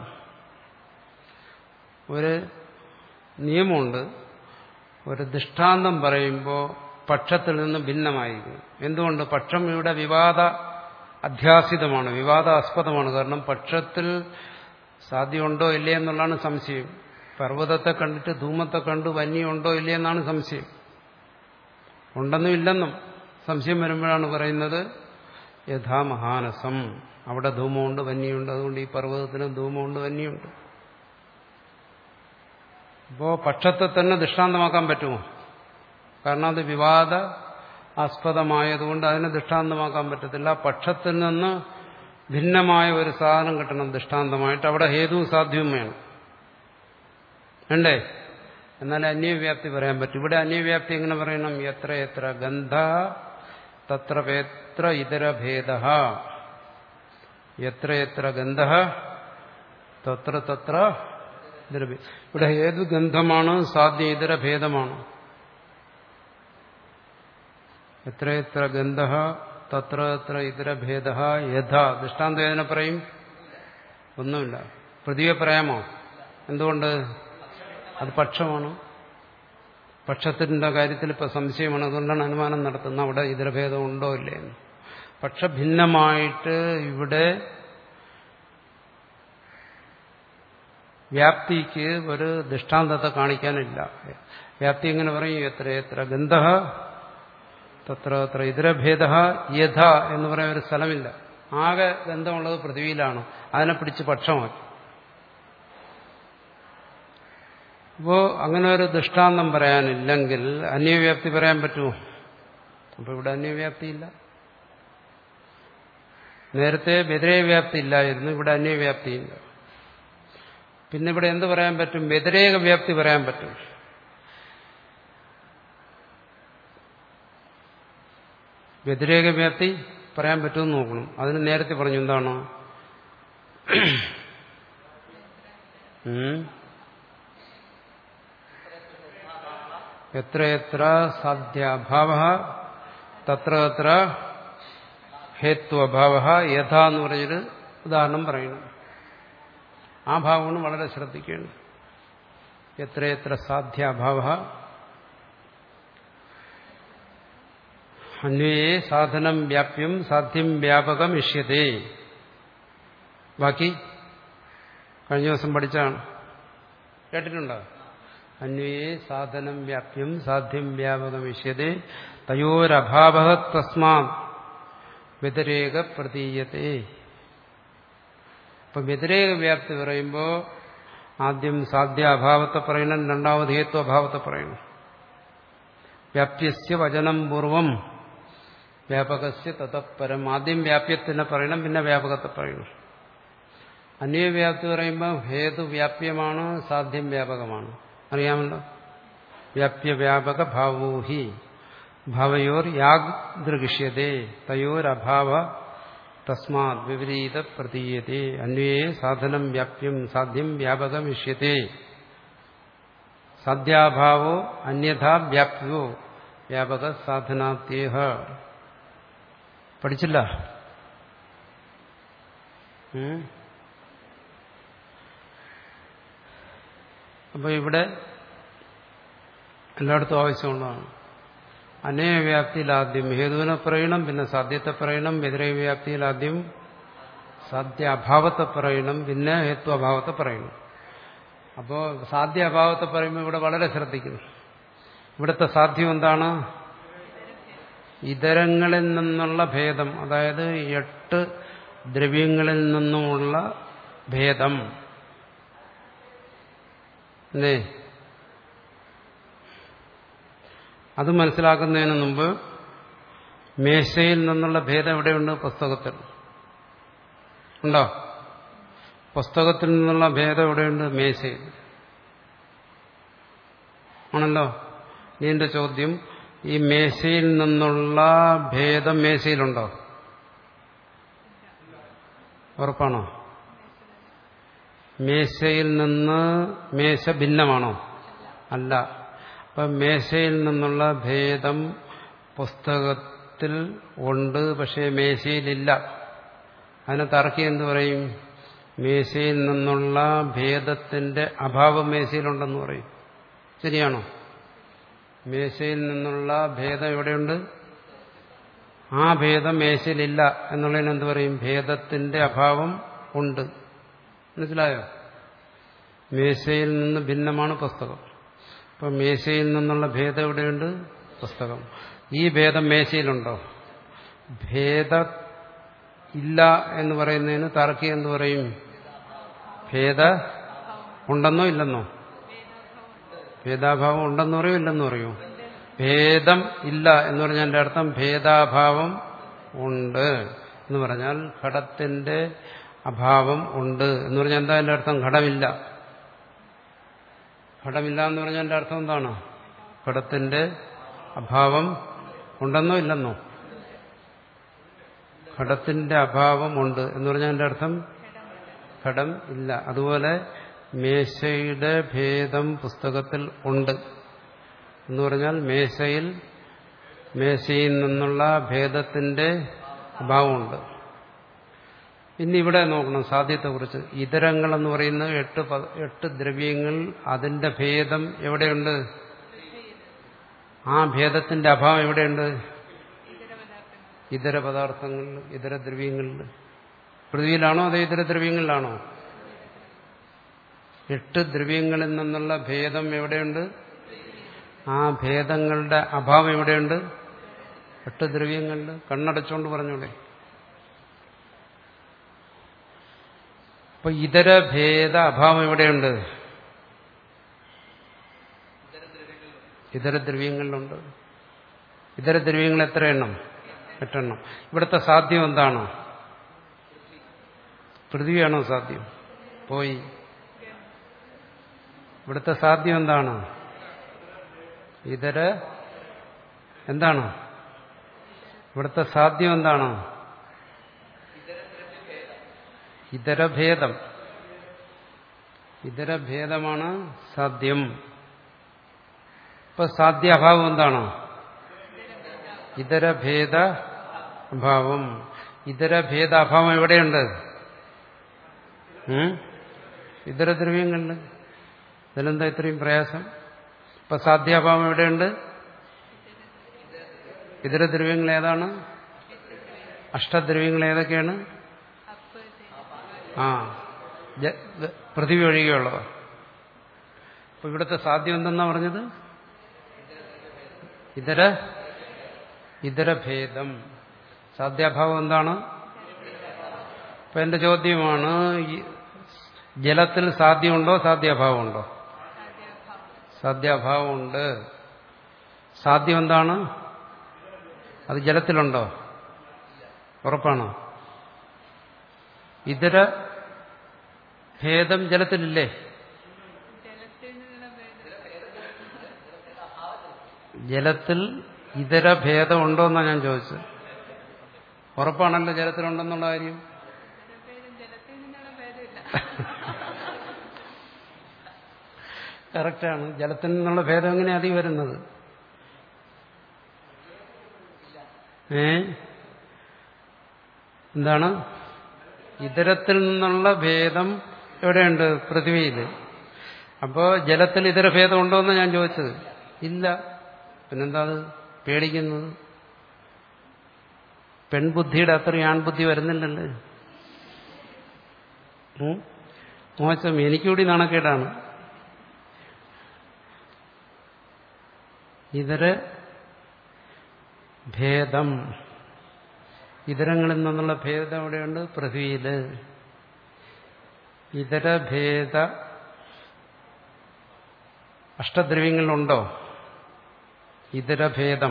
ഒരു നിയമമുണ്ട്. ഒരു ദൃഷ്ടാന്തം പറയുമ്പോൾ പക്ഷത്തിൽ നിന്ന് ഭിന്നമായിരിക്കും. എന്തുകൊണ്ട്? പക്ഷം ഇവിടെ വിവാദ അധ്യാസിതമാണ്, വിവാദാസ്പദമാണ്. കാരണം പക്ഷത്തിൽ സാധ്യമുണ്ടോ ഇല്ലേ എന്നുള്ളതാണ് സംശയം. പർവ്വതത്തെ കണ്ടിട്ട് ധൂമത്തെ കണ്ടു വന്യമുണ്ടോ ഇല്ലേ എന്നാണ് സംശയം. ഉണ്ടെന്നും ഇല്ലെന്നും സംശയം വരുമ്പോഴാണ് പറയുന്നത് യഥാ മഹാനസം, അവിടെ ധൂമമുണ്ട് വന്യമുണ്ട്, അതുകൊണ്ട് ഈ പർവ്വതത്തിന് ധൂമമുണ്ട് വന്യമുണ്ട്. അപ്പോ പക്ഷത്തെ തന്നെ ദൃഷ്ടാന്തമാക്കാൻ പറ്റുമോ? കാരണം അത് വിവാദ ആസ്പദമായതുകൊണ്ട് അതിനെ ദൃഷ്ടാന്തമാക്കാൻ പറ്റത്തില്ല. പക്ഷത്തിൽ നിന്ന് ഭിന്നമായ ഒരു സാധനം കിട്ടണം ദൃഷ്ടാന്തമായിട്ട്. അവിടെ ഹേതുവും സാധ്യവും വേണം, വേണ്ടേ? എന്നാലേ അന്യവ്യാപ്തി പറയാൻ പറ്റും. ഇവിടെ അന്യവ്യാപ്തി എങ്ങനെ പറയണം? എത്ര എത്ര ഗന്ധ തത്ര എത്ര ഇതരഭേദ, എത്ര എത്ര ഗന്ധ തത്ര തത്ര ഇതരഭേദ. ഇവിടെ ഏത് ഗന്ധമാണ് സാധ്യ ഇതരഭേദമാണ്? എത്ര എത്ര ഗന്ധ തത്ര എത്ര ഇതരഭേദ യഥ. ദൃഷ്ടാന്തം ഏതിനെ പറയും? ഒന്നുമില്ല. പ്രതിയെ പറയാമോ? എന്തുകൊണ്ട്? അത് പക്ഷമാണ്. പക്ഷത്തിന്റെ കാര്യത്തിൽ ഇപ്പൊ സംശയമാണ്. അതുകൊണ്ടാണ് അനുമാനം നടത്തുന്നത് അവിടെ ഇതരഭേദം ഉണ്ടോ ഇല്ലേ എന്ന്. പക്ഷ ഭിന്നമായിട്ട് ഇവിടെ വ്യാപ്തിക്ക് ഒരു ദൃഷ്ടാന്തത്തെ കാണിക്കാനില്ല. വ്യാപ്തി എങ്ങനെ പറയും? എത്ര എത്ര ഗന്ധ തത്ര അത്ര ഇതരഭേദ യഥ എന്ന് പറയാൻ ഒരു സ്ഥലമില്ല. ആകെ ഗന്ധമുള്ളത് പൃഥ്വിയിലാണ്. അതിനെ പിടിച്ച് പക്ഷമാക്കി. അപ്പോ അങ്ങനെ ഒരു ദൃഷ്ടാന്തം പറയാനില്ലെങ്കിൽ അന്യവ്യാപ്തി പറയാൻ പറ്റുമോ? അപ്പൊ ഇവിടെ അന്യവ്യാപ്തിയില്ല. നേരത്തെ വ്യതിരേക വ്യാപ്തി ഇല്ലായിരുന്നു, ഇവിടെ അന്യവ്യാപ്തിയില്ല. പിന്നെ ഇവിടെ എന്ത് പറയാൻ പറ്റും? വ്യതിരേക വ്യാപ്തി പറയാൻ പറ്റും. വ്യതിരേക വ്യാപ്തി പറയാൻ പറ്റുമെന്ന് നോക്കണം. അതിന് നേരത്തെ പറഞ്ഞു എന്താണ്? എത്ര എത്ര സാധ്യാഭാവ തത്ര തത്ര ഹേത്വഭാവ യഥാ എന്ന് പറഞ്ഞൊരു ഉദാഹരണം പറയുന്നു. ആ ഭാവമാണ് വളരെ ശ്രദ്ധിക്കേണ്ടത്. എത്ര എത്ര സാധ്യാഭാവ അന്വയേ സാധനം വ്യാപ്യം സാധ്യം വ്യാപകം ഇഷ്യതേ. ബാക്കി കഴിഞ്ഞ ദിവസം പഠിച്ചാണ്, കേട്ടിട്ടുണ്ടോ? അന്വയേ സാധനം വ്യാപ്യം സാധ്യം വ്യാപകം ഇഷ്യതേ തയോരഭാവ തസ്മാത് വ്യതിരേക പ്രതീയത്തെ. അപ്പൊ വ്യതിരേക വ്യാപ്തി പറയുമ്പോൾ ആദ്യം സാധ്യാഭാവത്തെ പറയണം, രണ്ടാമത് ഹേത്വഭാവത്തെ പറയണം. വ്യാപ്യസ്യ വചനം പൂർവം വ്യാപകസ്യ തതഃപരം. ആദ്യം വ്യാപ്യത്തിനെ പറയണം, പിന്നെ വ്യാപകത്തെ പറയണം. അന്വയവ്യാപ്തി പറയുമ്പോൾ ഹേതു വ്യാപ്യമാണ്, സാധ്യം വ്യാപകമാണ്. അറിയാമല്ലോ. വ്യാപ്യവ്യാപക ഭാവോഹി ഭാവയോർ യാദൃഗിഷ്യതേ തയോരഭാവ തസ്മാത് വിപരീത പ്രതീയതേ. അന്വയേ സാധനം വ്യാപ്യം സാധ്യം വ്യാപകം ഇഷ്യതേ. സാധ്യാഭാവോ അന്യഥാ വ്യാപ്യോ വ്യാപക സാധനാത്യേഹ. പഠിച്ചില്ല? അപ്പൊ ഇവിടെ എല്ലായിടത്തും ആവശ്യമുള്ളതാണ്. അന്വയവ്യാപ്തിയിൽ ആദ്യം ഹേതുവിനെ പറയണം, പിന്നെ സാധ്യത്തെ പറയണം. വ്യതിരേക വ്യാപ്തിയിൽ ആദ്യം സാധ്യാഭാവത്തെ പറയണം, പിന്നെ ഹേത്വഭാവത്തെ പറയണം. അപ്പോൾ സാധ്യാഭാവത്തെ പറയുമ്പോൾ ഇവിടെ വളരെ ശ്രദ്ധിക്കുന്നു. ഇവിടുത്തെ സാധ്യം എന്താണ്? ഇതരങ്ങളിൽ നിന്നുള്ള ഭേദം, അതായത് എട്ട് ദ്രവ്യങ്ങളിൽ നിന്നുമുള്ള ഭേദം. അല്ലേ? അത് മനസ്സിലാക്കുന്നതിന് മുമ്പ് മേശയിൽ നിന്നുള്ള ഭേദം എവിടെയുണ്ട്? പുസ്തകത്തിൽ ഉണ്ടോ? പുസ്തകത്തിൽ നിന്നുള്ള ഭേദം എവിടെയുണ്ട്? മേശയിൽ ആണല്ലോ. ഇതിന്റെ ചോദ്യം, ഈ മേശയിൽ നിന്നുള്ള ഭേദം മേശയിലുണ്ടോ? ഉറപ്പാണോ? മേശയിൽ നിന്ന് മേശ ഭിന്നമാണോ? അല്ല. അപ്പം മേശയിൽ നിന്നുള്ള ഭേദം പുസ്തകത്തിൽ ഉണ്ട്, പക്ഷേ മേശയിലില്ല. അതിനെ തർക്കി എന്ത് പറയും? മേശയിൽ നിന്നുള്ള ഭേദത്തിന്റെ അഭാവം മേശയിലുണ്ടെന്ന് പറയും. ശരിയാണോ? മേശയിൽ നിന്നുള്ള ഭേദം എവിടെയുണ്ട്? ആ ഭേദം മേശയിലില്ല എന്നുള്ളതിന് എന്ത് പറയും? ഭേദത്തിന്റെ അഭാവം ഉണ്ട്. മനസ്സിലായോ? മേശയിൽ നിന്ന് ഭിന്നമാണ് പുസ്തകം. അപ്പൊ മേശയിൽ നിന്നുള്ള ഭേദം എവിടെയുണ്ട്? പുസ്തകം. ഈ ഭേദം മേശയിലുണ്ടോ? ഭേദ ഇല്ല എന്ന് പറയുന്നതിന് തർക്കി എന്ത് പറയും? ഭേദ ഉണ്ടെന്നോ ഇല്ലെന്നോ? ഭേദാഭാവം ഉണ്ടെന്ന് പറയോ ഇല്ലെന്ന് പറയോ? ഭേദം ഇല്ല എന്ന് പറഞ്ഞാൽ എന്റെ അർത്ഥം ഭേദാഭാവം ഉണ്ട് എന്ന് പറഞ്ഞാൽ ഘടത്തിന്റെ അഭാവം ഉണ്ട് എന്ന് പറഞ്ഞാൽ എന്താ എന്റെ അർത്ഥം? ഘടമില്ല. ഘടമില്ല എന്ന് പറഞ്ഞാൽ എന്റെ അർത്ഥം എന്താണ്? ഘടത്തിന്റെ അഭാവം ഉണ്ടെന്നോ ഇല്ലെന്നോ? ഘടത്തിന്റെ അഭാവം ഉണ്ട് എന്ന് പറഞ്ഞാൽ എന്റെ അർത്ഥം ഘടം ഇല്ല. അതുപോലെ മേശയുടെ ഭേദം പുസ്തകത്തിൽ ഉണ്ട് എന്ന് പറഞ്ഞാൽ മേശയിൽ മേശയിൽ നിന്നുള്ള ഭേദത്തിന്റെ അഭാവമുണ്ട്. ഇനി ഇവിടെ നോക്കണം സാധ്യത്തെക്കുറിച്ച്. ഇതരങ്ങളെന്ന് പറയുന്ന എട്ട് എട്ട് ദ്രവ്യങ്ങൾ, അതിന്റെ ഭേദം എവിടെയുണ്ട്? ആ ഭേദത്തിന്റെ അഭാവം എവിടെയുണ്ട്? ഇതര പദാർത്ഥങ്ങളിൽ, ഇതര ദ്രവ്യങ്ങളിൽ. പൃഥ്വിയിലാണോ അതോ ഇതര ദ്രവ്യങ്ങളിലാണോ? എട്ട് ദ്രവ്യങ്ങളിൽ നിന്നുള്ള ഭേദം എവിടെയുണ്ട്? ആ ഭേദങ്ങളുടെ അഭാവം എവിടെയുണ്ട്? എട്ട് ദ്രവ്യങ്ങളിൽ. കണ്ണടച്ചുകൊണ്ട് പറഞ്ഞൂടെ? അപ്പൊ ഇതര ഭേദ അഭാവം എവിടെയുണ്ട്? ഇതര ദ്രവ്യങ്ങളിലുണ്ട്. ഇതര ദ്രവ്യങ്ങൾ എത്ര എണ്ണം? എട്ടെണ്ണം. ഇവിടുത്തെ സാധ്യം എന്താണ്? പൃഥ്വിയാണോ സാധ്യം? പോയി. ഇവിടുത്തെ സാധ്യം എന്താണ്? ഇതര എന്താണ് ഇവിടുത്തെ സാധ്യം എന്താണ്? ഇതരഭേദം. ഇതരഭേദമാണ് സാധ്യം. ഇപ്പൊ സാധ്യാഭാവം എന്താണ്? ഇതരഭേദ അഭാവം. ഇതരഭേദാഭാവം എവിടെയുണ്ട്? ഇതര ദ്രവ്യങ്ങളുണ്ട്. ഇതിലെന്താ ഇത്രയും പ്രയാസം? ഇപ്പൊ സാധ്യാഭാവം എവിടെയുണ്ട്? ഇതര ദ്രവ്യങ്ങൾ ഏതാണ്? അഷ്ടദ്രവ്യങ്ങൾ ഏതൊക്കെയാണ്? ആ പൃഥിവി ഒഴികെയുള്ളവ. അപ്പൊ ഇവിടുത്തെ സാധ്യം എന്തെന്നാ പറഞ്ഞത്? ഇതര ഇതരഭേദം. സാധ്യാഭാവം എന്താണ്? അപ്പൊ എന്റെ ചോദ്യമാണ്, ജലത്തിൽ സാധ്യമുണ്ടോ സാധ്യാഭാവമുണ്ടോ? സാധ്യാഭാവമുണ്ട്. സാധ്യം എന്താണ്? അത് ജലത്തിലുണ്ടോ? ഉറപ്പാണോ? ഇതര ഭേദം ജലത്തിലില്ലേ? ജലത്തിൽ ഇതര ഭേദം ഉണ്ടോ എന്നാ ഞാൻ ചോദിച്ചത്. ഉറപ്പാണല്ലോ ജലത്തിലുണ്ടെന്നുള്ള കാര്യം. കറക്റ്റാണ്. ജലത്തിൽ നിന്നുള്ള ഭേദം എങ്ങനെയാ അതി വരുന്നത്? ഏ എന്താണ്? ഇതരത്തിൽ നിന്നുള്ള ഭേദം എവിടെയുണ്ട്? പൃഥ്വിയിൽ. അപ്പോ ജലത്തിൽ ഇതര ഭേദം ഉണ്ടോ എന്ന് ഞാൻ ചോദിച്ചത്. ഇല്ല. പിന്നെന്താ അത് പേടിക്കുന്നത്? പെൺബുദ്ധിയുടെ അത്രയും ആൺബുദ്ധി വരുന്നില്ലല്ലേ? മോശം. എനിക്കൂടി നാണക്കേടാണ്. ഇതര ഭേദം, ഇതരങ്ങളിൽ നിന്നുള്ള ഭേദം എവിടെയുണ്ട്? പൃഥ്വിയില്. ഇതരഭേദ അഷ്ടദ്രവ്യങ്ങളിലുണ്ടോ ഇതരഭേദം?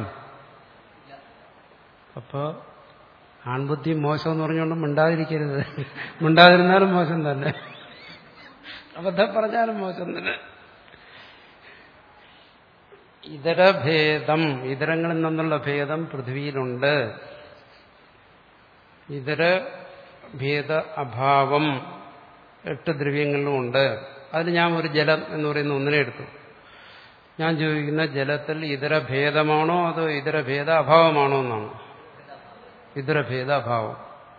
അപ്പോ ആൺബുദ്ധി മോശം എന്ന് പറഞ്ഞുകൊണ്ട് മിണ്ടാതിരിക്കരുത്. മിണ്ടാതിരുന്നാലും മോശം തന്നെ, അബദ്ധം പറഞ്ഞാലും മോശം തന്നെ. ഇതരഭേദം, ഇതരങ്ങളിൽ നിന്നുള്ള ഭേദം പൃഥ്വിയിലുണ്ട്. ഇതര ഭേദ അഭാവം എട്ട് ദ്രവ്യങ്ങളിലുമുണ്ട്. അതിന് ഞാൻ ഒരു ജലം എന്ന് പറയുന്ന ഒന്നിനെ എടുത്തു. ഞാൻ ചോദിക്കുന്ന ജലത്തിൽ ഇതരഭേദമാണോ അതോ ഇതരഭേദ അഭാവമാണോ എന്നാണ്. ഇതരഭേദ അഭാവം.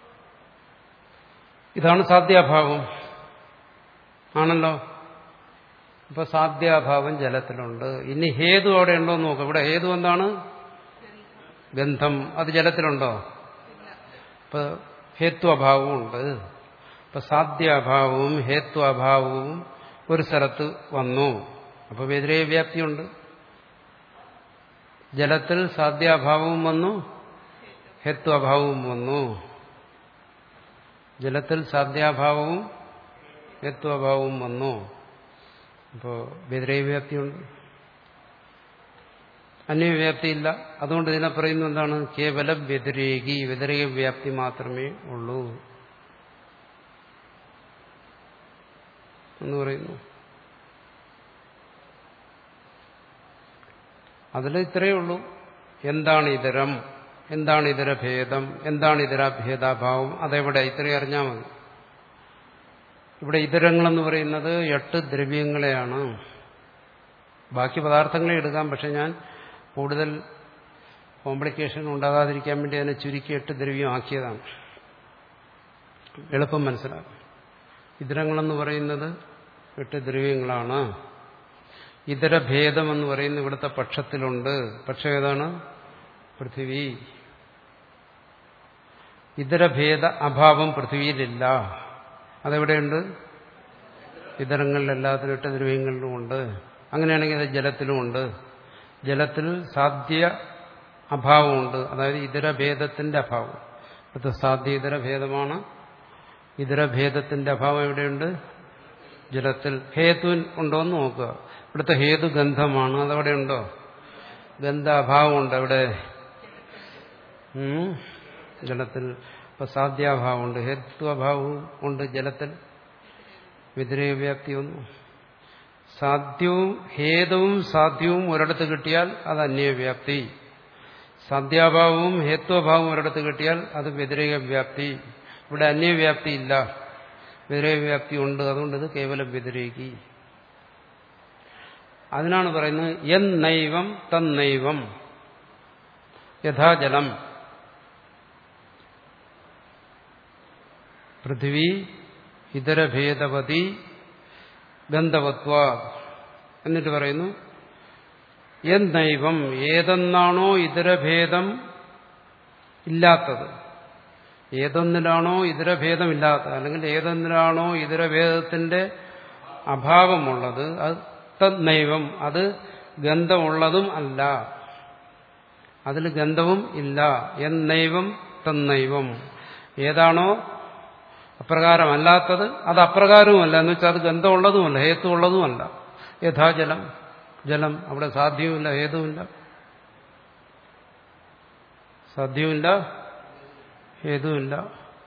ഇതാണ് സാധ്യാഭാവം. ആണല്ലോ. ഇപ്പൊ സാധ്യാഭാവം ജലത്തിലുണ്ട്. ഇനി ഹേതു അവിടെ ഉണ്ടോ എന്ന് നോക്കാം. ഇവിടെ ഹേതു എന്താണ്? ഗന്ധം. അത് ജലത്തിലുണ്ടോ? ഇപ്പൊ ഹേത്വഭാവവും ഉണ്ട്. ഇപ്പൊ സാധ്യാഭാവവും ഹേത്വഭാവവും ഒരു സ്ഥലത്ത് വന്നു. അപ്പൊ വ്യതിരേക വ്യാപ്തിയുണ്ട്. ജലത്തിൽ സാധ്യാഭാവവും വന്നു, ഹേത്വഭാവവും വന്നു. ജലത്തിൽ സാധ്യാഭാവവും ഹേത്വഭാവവും വന്നു. അപ്പോൾ വ്യതിരേക വ്യാപ്തിയുണ്ട്, അന്യവ്യാപ്തിയില്ല. അതുകൊണ്ട് ഇതിനെ പറയുന്നത് എന്താണ്? കേവലം വ്യതിരേകി, വ്യതിരേക വ്യാപ്തി മാത്രമേ ഉള്ളൂ എന്ന് പറയുന്നു. അതിൽ ഇത്രയേ ഉള്ളൂ. എന്താണ് ഇതരം, എന്താണ് ഇതര ഭേദം, എന്താണ് ഇതര ഭേദാഭാവം, അതെവിടെ? ഇത്രയും അറിഞ്ഞാൽ മതി. ഇവിടെ ഇതരങ്ങളെന്ന് പറയുന്നത് എട്ട് ദ്രവ്യങ്ങളെയാണ്. ബാക്കി പദാർത്ഥങ്ങളെ എടുക്കാം. പക്ഷെ ഞാൻ കൂടുതൽ കോംപ്ലിക്കേഷൻ ഉണ്ടാകാതിരിക്കാൻ വേണ്ടി അതിനെ ചുരുക്കി എട്ട് ദ്രവ്യം ആക്കിയതാണ്. എളുപ്പം മനസ്സിലാക്കും. ഇതരങ്ങളെന്ന് പറയുന്നത് എട്ട് ദ്രവ്യങ്ങളാണ്. ഇതരഭേദം എന്ന് പറയുന്നത് ഇവിടുത്തെ പക്ഷത്തിലുണ്ട്. പക്ഷം ഏതാണ്? പൃഥിവി. ഇതരഭേദ അഭാവം പൃഥിവിയിലില്ല. അതെവിടെയുണ്ട്? ഇതരങ്ങളിലെല്ലാത്തിലും എട്ട് ദ്രവ്യങ്ങളിലുമുണ്ട്. അങ്ങനെയാണെങ്കിൽ അത് ജലത്തിലുമുണ്ട്. ജലത്തിൽ സാധ്യ അഭാവമുണ്ട്. അതായത് ഇതരഭേദത്തിന്റെ അഭാവം. അടുത്ത സാധ്യ ഇതരഭേദമാണ്. ഇതരഭേദത്തിന്റെ അഭാവം എവിടെയുണ്ട്? ജലത്തിൽ. ഹേതു ഉണ്ടോ എന്ന് നോക്കുക. ഇവിടുത്തെ ഹേതു ഗന്ധമാണ്. അതവിടെ ഉണ്ടോ? ഗന്ധ അഭാവമുണ്ട്. അവിടെ ജലത്തിൽ. ഇപ്പൊ സാധ്യാഭാവമുണ്ട്, ഹേത്വഭാവവും ഉണ്ട് ജലത്തിൽ. വ്യതിരേക വ്യാപ്തി ഒന്നും. സാധ്യവും ഹേതുവും സാധ്യവും ഒരിടത്ത് കിട്ടിയാൽ അത് അന്യവ്യാപ്തി. സാധ്യാഭാവവും ഹേത്വഭാവവും ഒരിടത്ത് കിട്ടിയാൽ അത് വ്യതിരേക വ്യാപ്തി. ഇവിടെ അന്യവ്യാപ്തി ഇല്ല, വ്യതിരേക വ്യാപ്തി ഉണ്ട്. അതുകൊണ്ട് ഇത് കേവലം വ്യതിരേകി. അതിനാണ് പറയുന്നത് യന്നൈവം തന്നൈവം യഥാജലം. പൃഥിവി ഇതരഭേദവതി ഗന്ധവത്വ. എന്നിട്ട് പറയുന്നു യന്നൈവം, ഏതെന്നാണോ ഇതരഭേദം ഇല്ലാത്തത്, ഏതൊന്നിലാണോ ഇതരഭേദമില്ലാത്തത്, അല്ലെങ്കിൽ ഏതൊന്നിലാണോ ഇതരഭേദത്തിന്റെ അഭാവമുള്ളത്, അത് തന്നൈവം, അത് ഗന്ധമുള്ളതും അല്ല, അതിൽ ഗന്ധവും ഇല്ല. എന്നൈവം തന്നൈവം, ഏതാണോ അപ്രകാരമല്ലാത്തത് അത് അപ്രകാരവുമല്ല, എന്ന് വെച്ചാൽ അത് ഗന്ധമുള്ളതുമല്ല, ഹേതുവുള്ളതുമല്ല. യഥാജലം, ജലം, അവിടെ സാധ്യവുമില്ല, ഹേതുവില്ല, സാധ്യവുമില്ല, ഹേതുവില്ല.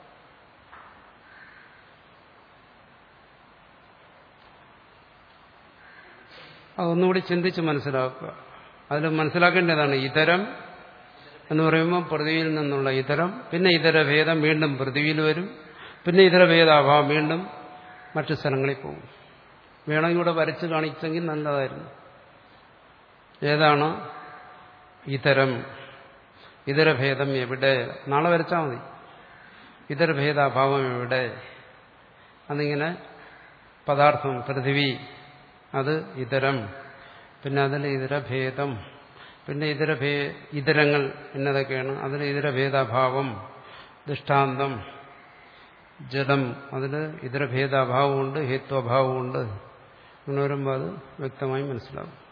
അതൊന്നുകൂടി ചിന്തിച്ച് മനസ്സിലാക്കുക. അതിൽ മനസ്സിലാക്കേണ്ടതാണ് ഇതരം എന്ന് പറയുമ്പോൾ പൃഥ്വിയിൽ നിന്നുള്ള ഇതരം, പിന്നെ ഇതരഭേദം വീണ്ടും പൃഥ്വിയിൽ വരും, പിന്നെ ഇതരഭേദാഭാവം വീണ്ടും മറ്റു സ്ഥലങ്ങളിൽ പോകും. വേണമെങ്കിൽ ഇവിടെ വരച്ച് കാണിച്ചെങ്കിൽ നല്ലതായിരുന്നു. ഏതാണ് ഇതരം, ഇതരഭേദം എവിടെ, നാളെ വരച്ചാൽ മതി. ഇതരഭേദാഭാവം എവിടെ, അതിങ്ങനെ പദാർത്ഥം പൃഥിവി, അത് ഇതരം, പിന്നെ അതിൽ ഇതരഭേദം, പിന്നെ ഇതരഭേ ഇതരങ്ങൾ എന്നതൊക്കെയാണ്, അതിൽ ഇതരഭേദാഭാവം, ദൃഷ്ടാന്തം ജലം, അതിൽ ഇതരഭേദാഭാവമുണ്ട്, ഹേത്വഭാവമുണ്ട്. അങ്ങനെ വരുമ്പോൾ അത് വ്യക്തമായി മനസ്സിലാവും.